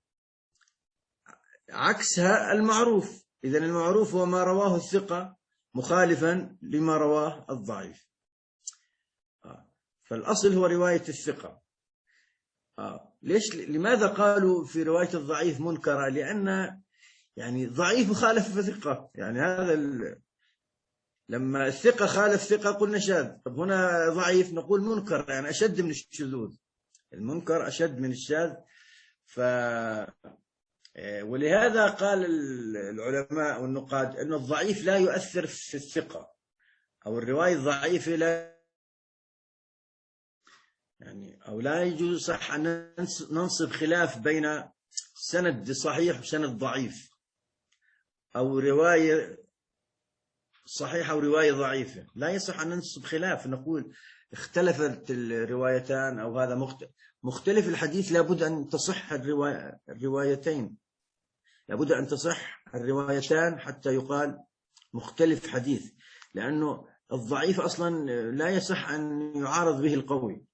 Speaker 1: عكسها المعروف. إذن المعروف هو ما رواه الثقة مخالفا لما رواه الضعيف. فالأصل هو رواية الثقة. آه. ليش؟ لماذا قالوا في رواية الضعيف منكرة؟ لأن يعني ضعيف مخالف في ثقة، يعني هذا ال... لما الثقة خالف ثقة قلنا شاذ، طب هنا ضعيف نقول منكر، يعني أشد من الشذوذ. المنكر أشد من الشاذ. ف ولهذا قال العلماء والنقاد أن الضعيف لا يؤثر في الثقة، أو الرواية الضعيفة لا يعني أو لا يجوز صح أن ننصب خلاف بين سند صحيح وسند ضعيف، أو رواية صحيحة ورواية ضعيفة، لا يصح أن ننصب خلاف نقول اختلفت الروايتان أو هذا مختلف. الحديث لابد أن تصح الرواية الروايتين، لابد أن تصح الروايتان حتى يقال مختلف حديث، لأنه الضعيف أصلا لا يصح أن يعارض به القوي،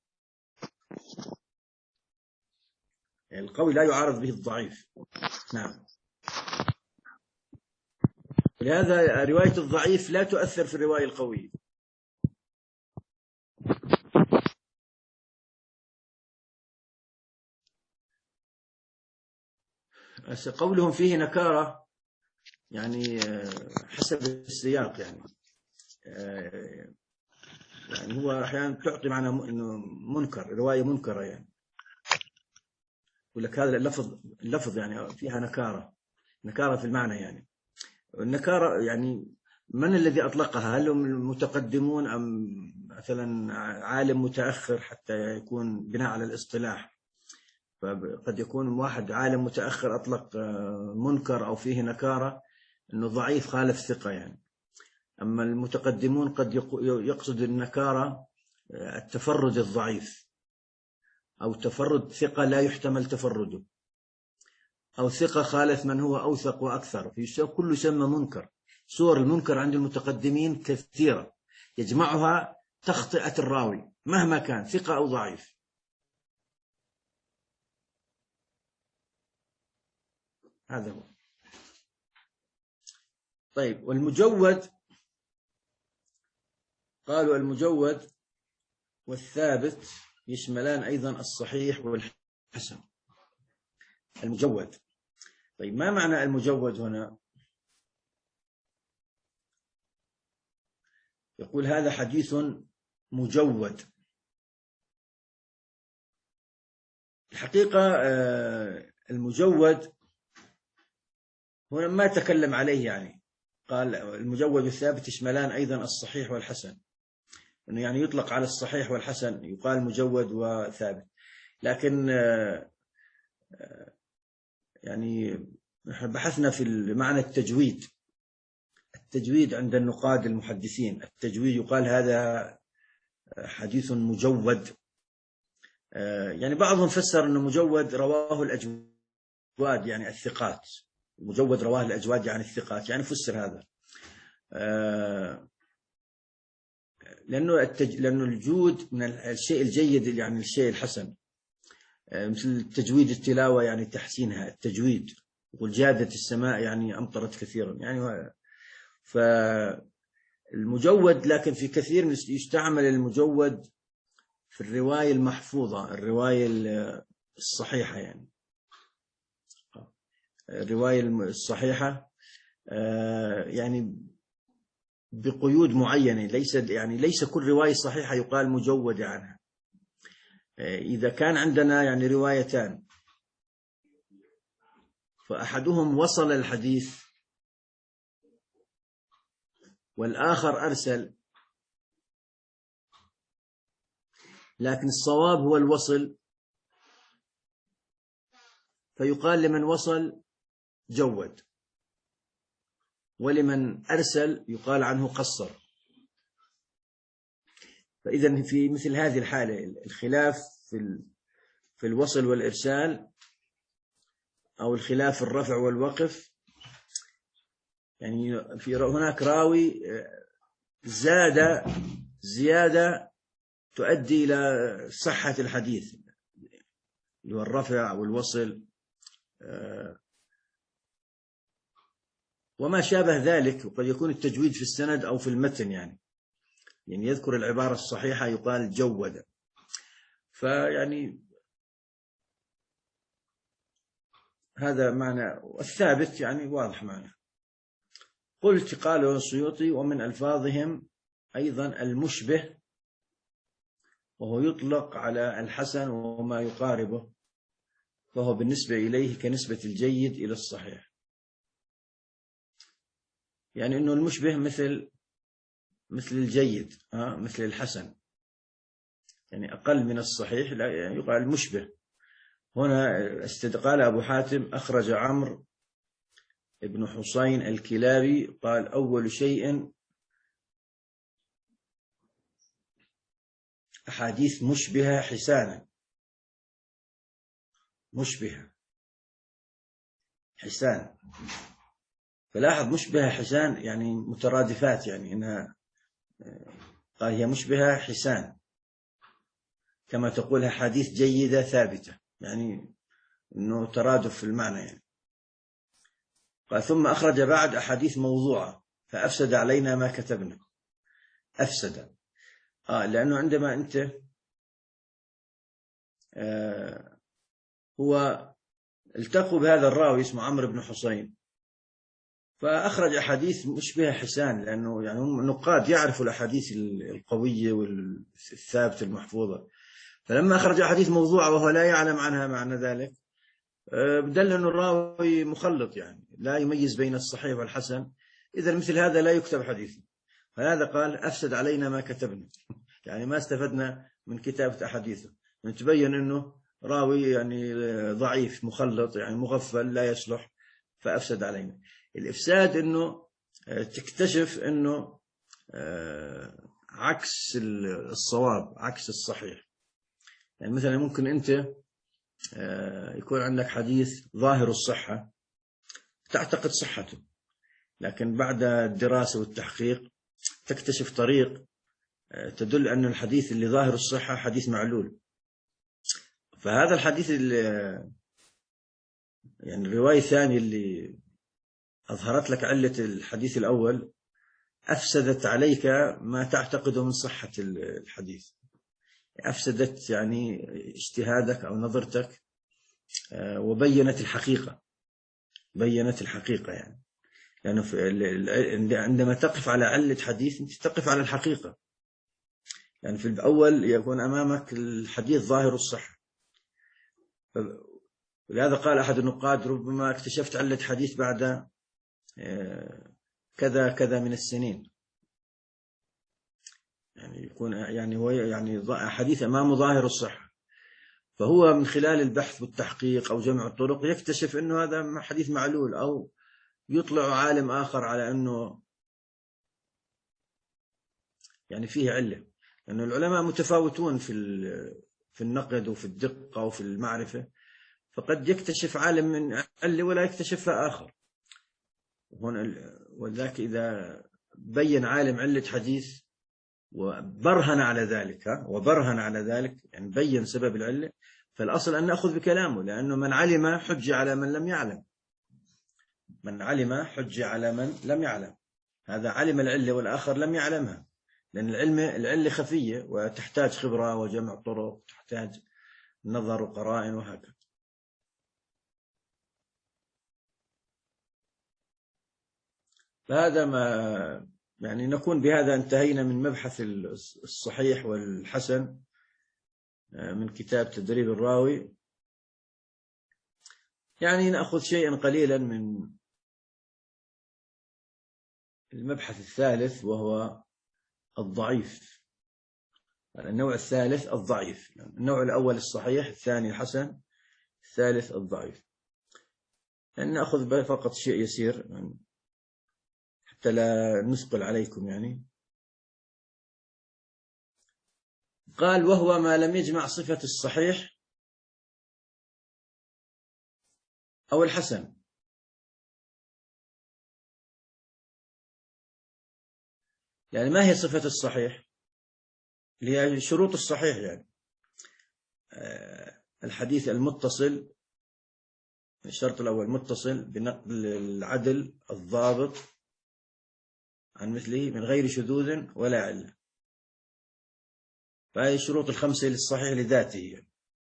Speaker 1: القوي لا يعارض به الضعيف. نعم. لهذا رواية الضعيف لا تؤثر في الرواية القوية. قولهم فيه نكارة يعني حسب السياق، يعني يعني هو أحيانا تعطي معنى إنه منكر، رواية منكرة يعني، يقول لك هذا اللفظ اللفظ يعني فيها نكارة، نكارة في المعنى يعني. النكارة يعني من الذي أطلقها؟ هل هم المتقدمون أم مثلا عالم متأخر حتى يكون بناء على الاصطلاح؟ فقد يكون واحد عالم متأخر أطلق منكر أو فيه نكارة إنه ضعيف خالف ثقة يعني. أما المتقدمون قد يقصد النكارة التفرد الضعيف، أو تفرد ثقة لا يحتمل تفرده، أو ثقة خالف من هو أوثق وأكثر، في كل يسمى منكر. صور المنكر عند المتقدمين كثيرة يجمعها تخطئة الراوي مهما كان ثقة أو ضعيف. هذا هو. طيب، والمجود قالوا المجود والثابت يشملان أيضا الصحيح والحسن. المجود. طيب، ما معنى المجود هنا؟ يقول هذا حديث مجود. الحقيقة المجود هنا ما تكلم عليه، يعني قال المجود الثابت يشملان أيضا الصحيح والحسن، إنه يعني يطلق على الصحيح والحسن يقال مجود وثابت. لكن يعني نحن بحثنا في معنى التجويد. التجويد عند النقاد المحدثين، التجويد يقال هذا حديث مجود. يعني بعضهم فسر أنه مجود رواه الأجواد يعني الثقات، مجود رواه الأجواد يعني الثقات، يعني فسر هذا. لأنه التج... لأنه الجود من الشيء الجيد، يعني الشيء الحسن، مثل تجويد التلاوة يعني تحسينها، التجويد. يقول جادت السماء يعني أمطرت كثيرا، يعني فالمجود. لكن في كثير يستعمل المجود في الرواية المحفوظة، الرواية الصحيحة، يعني الرواية الصحيحة يعني بقيود معينة، ليس يعني ليس كل رواية صحيحة يقال مجود عنها. إذا كان عندنا يعني روايتان فأحدهم وصل الحديث والآخر أرسل، لكن الصواب هو الوصل، فيقال لمن وصل جود، ولمن أرسل يقال عنه قصر. فإذا في مثل هذه الحالة الخلاف في في الوصل والإرسال، أو الخلاف في الرفع والوقف، يعني في هناك راوي زاد زيادة تؤدي إلى صحة الحديث، اللي هو الرفع والوصل وما شابه ذلك. وقد يكون التجويد في السند أو في المتن، يعني يعني يذكر العبارة الصحيحة يقال جود. فيعني هذا معنى. الثابت يعني واضح معنى. قلت قاله السيوطي ومن ألفاظهم أيضا المشبه، وهو يطلق على الحسن وما يقاربه، فهو بالنسبة إليه كنسبة الجيد إلى الصحيح. يعني أنه المشبه مثل مثل الجيد، آه مثل الحسن، يعني أقل من الصحيح، لا يعني يقال المشبه. هنا استدقال أبو حاتم أخرج عمرو ابن حسين الكلابي قال أول شيء أحاديث مشبهة حسانا. مشبهة حسان، فلاحظ مشبهة حسان يعني مترادفات، يعني إنها قال هي مشبهة حسان، كما تقول حديث جيدة ثابتة، يعني إنه ترادف في المعنى يعني. قال ثم أخرج بعد أحاديث موضوعة فأفسد علينا ما كتبنا. أفسد آه لأنه عندما أنت آه هو التقوا بهذا الراوي اسمه عمرو بن حسين، فأخرج أحاديث مشبهة حسان، لأنه يعني هم نقاد يعرفوا الأحاديث القوية والثابتة المحفوظة. فلما أخرج أحاديث موضوعة وهو لا يعلم عنها معنى ذلك، بدل أنه الراوي مخلط، يعني لا يميز بين الصحيح والحسن. إذا مثل هذا لا يكتب حديثه. فهذا قال أفسد علينا ما كتبنا، يعني ما استفدنا من كتابة أحاديثه، تبين أنه راوي يعني ضعيف مخلط، يعني مغفل لا يصلح، فأفسد علينا. الإفساد أنه تكتشف أنه عكس الصواب، عكس الصحيح. يعني مثلا ممكن أنت يكون عندك حديث ظاهر الصحة تعتقد صحته، لكن بعد الدراسة والتحقيق تكتشف طريق تدل أن الحديث اللي ظاهر الصحة حديث معلول. فهذا الحديث يعني الرواية الثانية اللي أظهرت لك علة الحديث الأول أفسدت عليك ما تعتقده من صحة الحديث، أفسدت يعني اجتهادك أو نظرتك، وبينت الحقيقة، بينت الحقيقة يعني. لأنه يعني عندما تقف على علة حديث أنت تقف على الحقيقة. يعني في الأول يكون أمامك الحديث ظاهر الصحة، ولهذا قال أحد النقاد ربما اكتشفت علة حديث بعد كذا كذا من السنين. يعني يكون يعني هو يعني حديث أمامه ظاهر الصحة، فهو من خلال البحث والتحقيق أو جمع الطرق يكتشف أنه هذا حديث معلول، أو يطلع عالم آخر على أنه يعني فيه علة، لأن العلماء متفاوتون في في النقد وفي الدقة وفي المعرفة، فقد يكتشف عالم من علة ولا يكتشفها آخر. ولذلك إذا بين عالم علة حديث وبرهن على ذلك وبرهن على ذلك يعني بين سبب العلة، فالأصل أن نأخذ بكلامه، لأنه من علم حج على من لم يعلم، من علم حج على من لم يعلم. هذا علم العلة والآخر لم يعلمها، لأن العلم العلة خفية وتحتاج خبرة وجمع طرق، تحتاج نظر وقرائن وهكذا. فهذا ما يعني نكون بهذا انتهينا من مبحث الصحيح والحسن من كتاب تدريب الراوي. يعني نأخذ شيئا قليلا من المبحث الثالث وهو الضعيف. النوع الثالث الضعيف، النوع الأول الصحيح، الثاني الحسن، الثالث الضعيف. يعني نأخذ فقط شيء يسير حتى لا نثقل عليكم. يعني قال وهو ما لم يجمع صفة الصحيح أو الحسن. يعني ما هي صفة الصحيح؟ اللي هي شروط الصحيح، يعني الحديث المتصل، الشرط الأول متصل بنقل العدل الضابط عن مثله من غير شذوذ ولا علة. فهي الشروط الخمسة للصحيح لذاته يعني.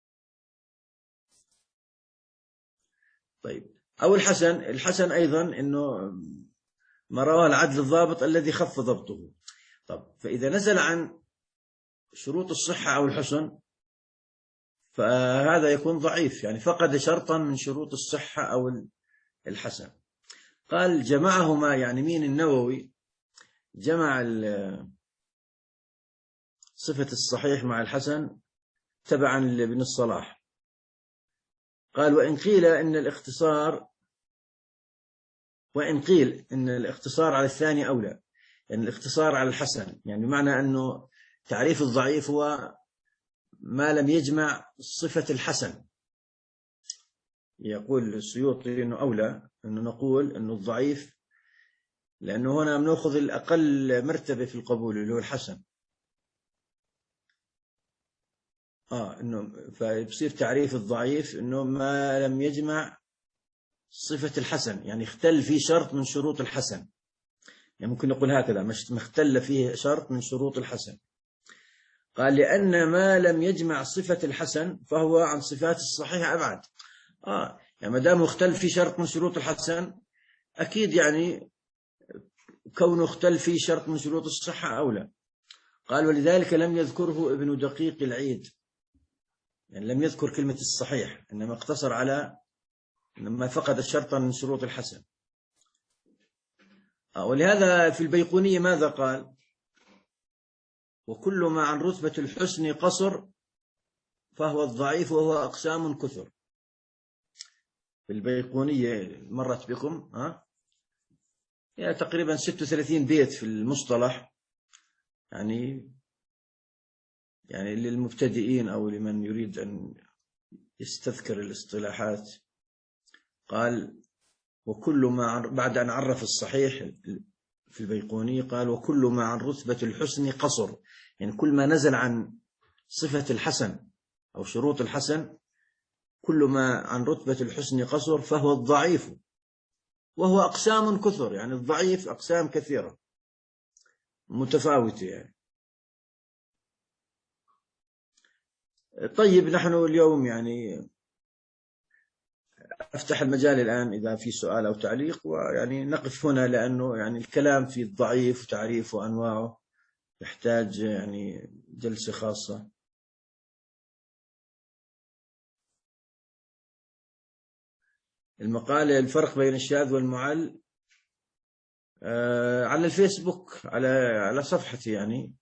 Speaker 1: طيب أو الحسن، الحسن أيضا إنه ما رواه العدل الضابط الذي خف ضبطه. طب فإذا نزل عن شروط الصحة أو الحسن فهذا يكون ضعيف، يعني فقد شرطا من شروط الصحة أو الحسن. قال جمعهما، يعني مين؟ النووي جمع صفة الصحيح مع الحسن تبعا لابن الصلاح. قال وإن قيل إن الاختصار وإن قيل إن الاختصار على الثاني أولى، يعني الاختصار على الحسن، يعني بمعنى أنه تعريف الضعيف هو ما لم يجمع صفة الحسن. يقول السيوطي أنه أولى أنه نقول أنه الضعيف، لأنه هنا بنأخذ الأقل مرتبة في القبول اللي هو الحسن. آه إنه فيصير تعريف الضعيف إنه ما لم يجمع صفة الحسن، يعني اختل فيه شرط من شروط الحسن. يعني ممكن نقول هكذا، مش مختل فيه شرط من شروط الحسن. قال لأن ما لم يجمع صفة الحسن فهو عن صفات الصحيح أبعد. آه يعني ما دام اختل فيه شرط من شروط الحسن أكيد يعني كونه اختل فيه شرط من شروط الصحة أولى. قال ولذلك لم يذكره ابن دقيق العيد، يعني لم يذكر كلمة الصحيح، إنما اقتصر على إنما فقد شرطا من شروط الحسن. ولهذا في البيقونية ماذا قال؟ وكل ما عن رتبة الحسن قصر فهو الضعيف وهو أقسام كثر. في البيقونية مرت بكم ها؟ يعني تقريبا ستة وثلاثين بيت في المصطلح، يعني يعني للمبتدئين أو لمن يريد أن يستذكر الاصطلاحات. قال وكل ما عن بعد أن عرف الصحيح في البيقونية قال وكل ما عن رتبة الحسن قصر، يعني كل ما نزل عن صفة الحسن أو شروط الحسن كل ما عن رتبة الحسن قصر فهو الضعيف، وهو أقسام كثر، يعني الضعيف أقسام كثيرة متفاوتة يعني. طيب نحن اليوم يعني أفتح المجال الآن إذا في سؤال أو تعليق، ويعني نقف هنا لأنه يعني الكلام في الضعيف وتعريفه وأنواعه يحتاج يعني جلسة خاصة. المقالة الفرق بين الشاذ والمعل آه على الفيسبوك، على على صفحتي يعني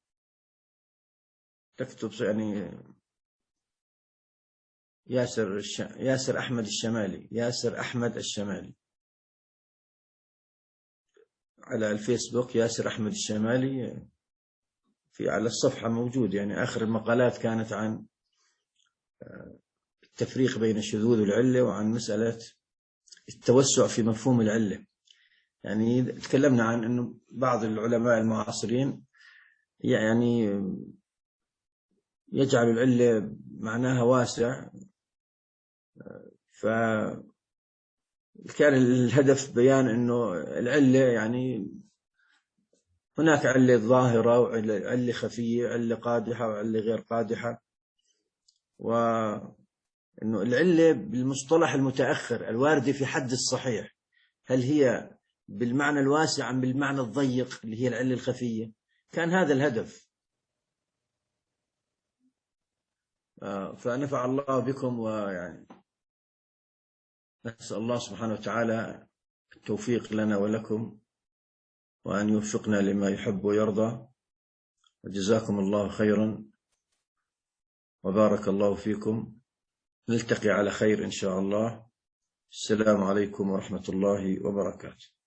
Speaker 1: تكتب يعني ياسر الش... ياسر أحمد الشمالي، ياسر أحمد الشمالي على الفيسبوك، ياسر أحمد الشمالي في على الصفحة موجود. يعني آخر المقالات كانت عن التفريق بين الشذوذ والعلة، وعن مسألة التوسع في مفهوم العلة. يعني تكلمنا عن أنه بعض العلماء المعاصرين يعني يجعل العلة معناها واسع، فكان الهدف بيان أنه العلة يعني هناك علة ظاهرة وعلة خفية، علة قادحة وعلة غير قادحة، وأنه العلة بالمصطلح المتأخر الواردة في حد الصحيح هل هي بالمعنى الواسع أم بالمعنى الضيق اللي هي العلة الخفية. كان هذا الهدف. فنفع الله بكم، ويعني نسأل الله سبحانه وتعالى التوفيق لنا ولكم، وأن يوفقنا لما يحب ويرضى. وجزاكم الله خيرا وبارك الله فيكم. نلتقي على خير إن شاء الله. السلام عليكم ورحمة الله وبركاته.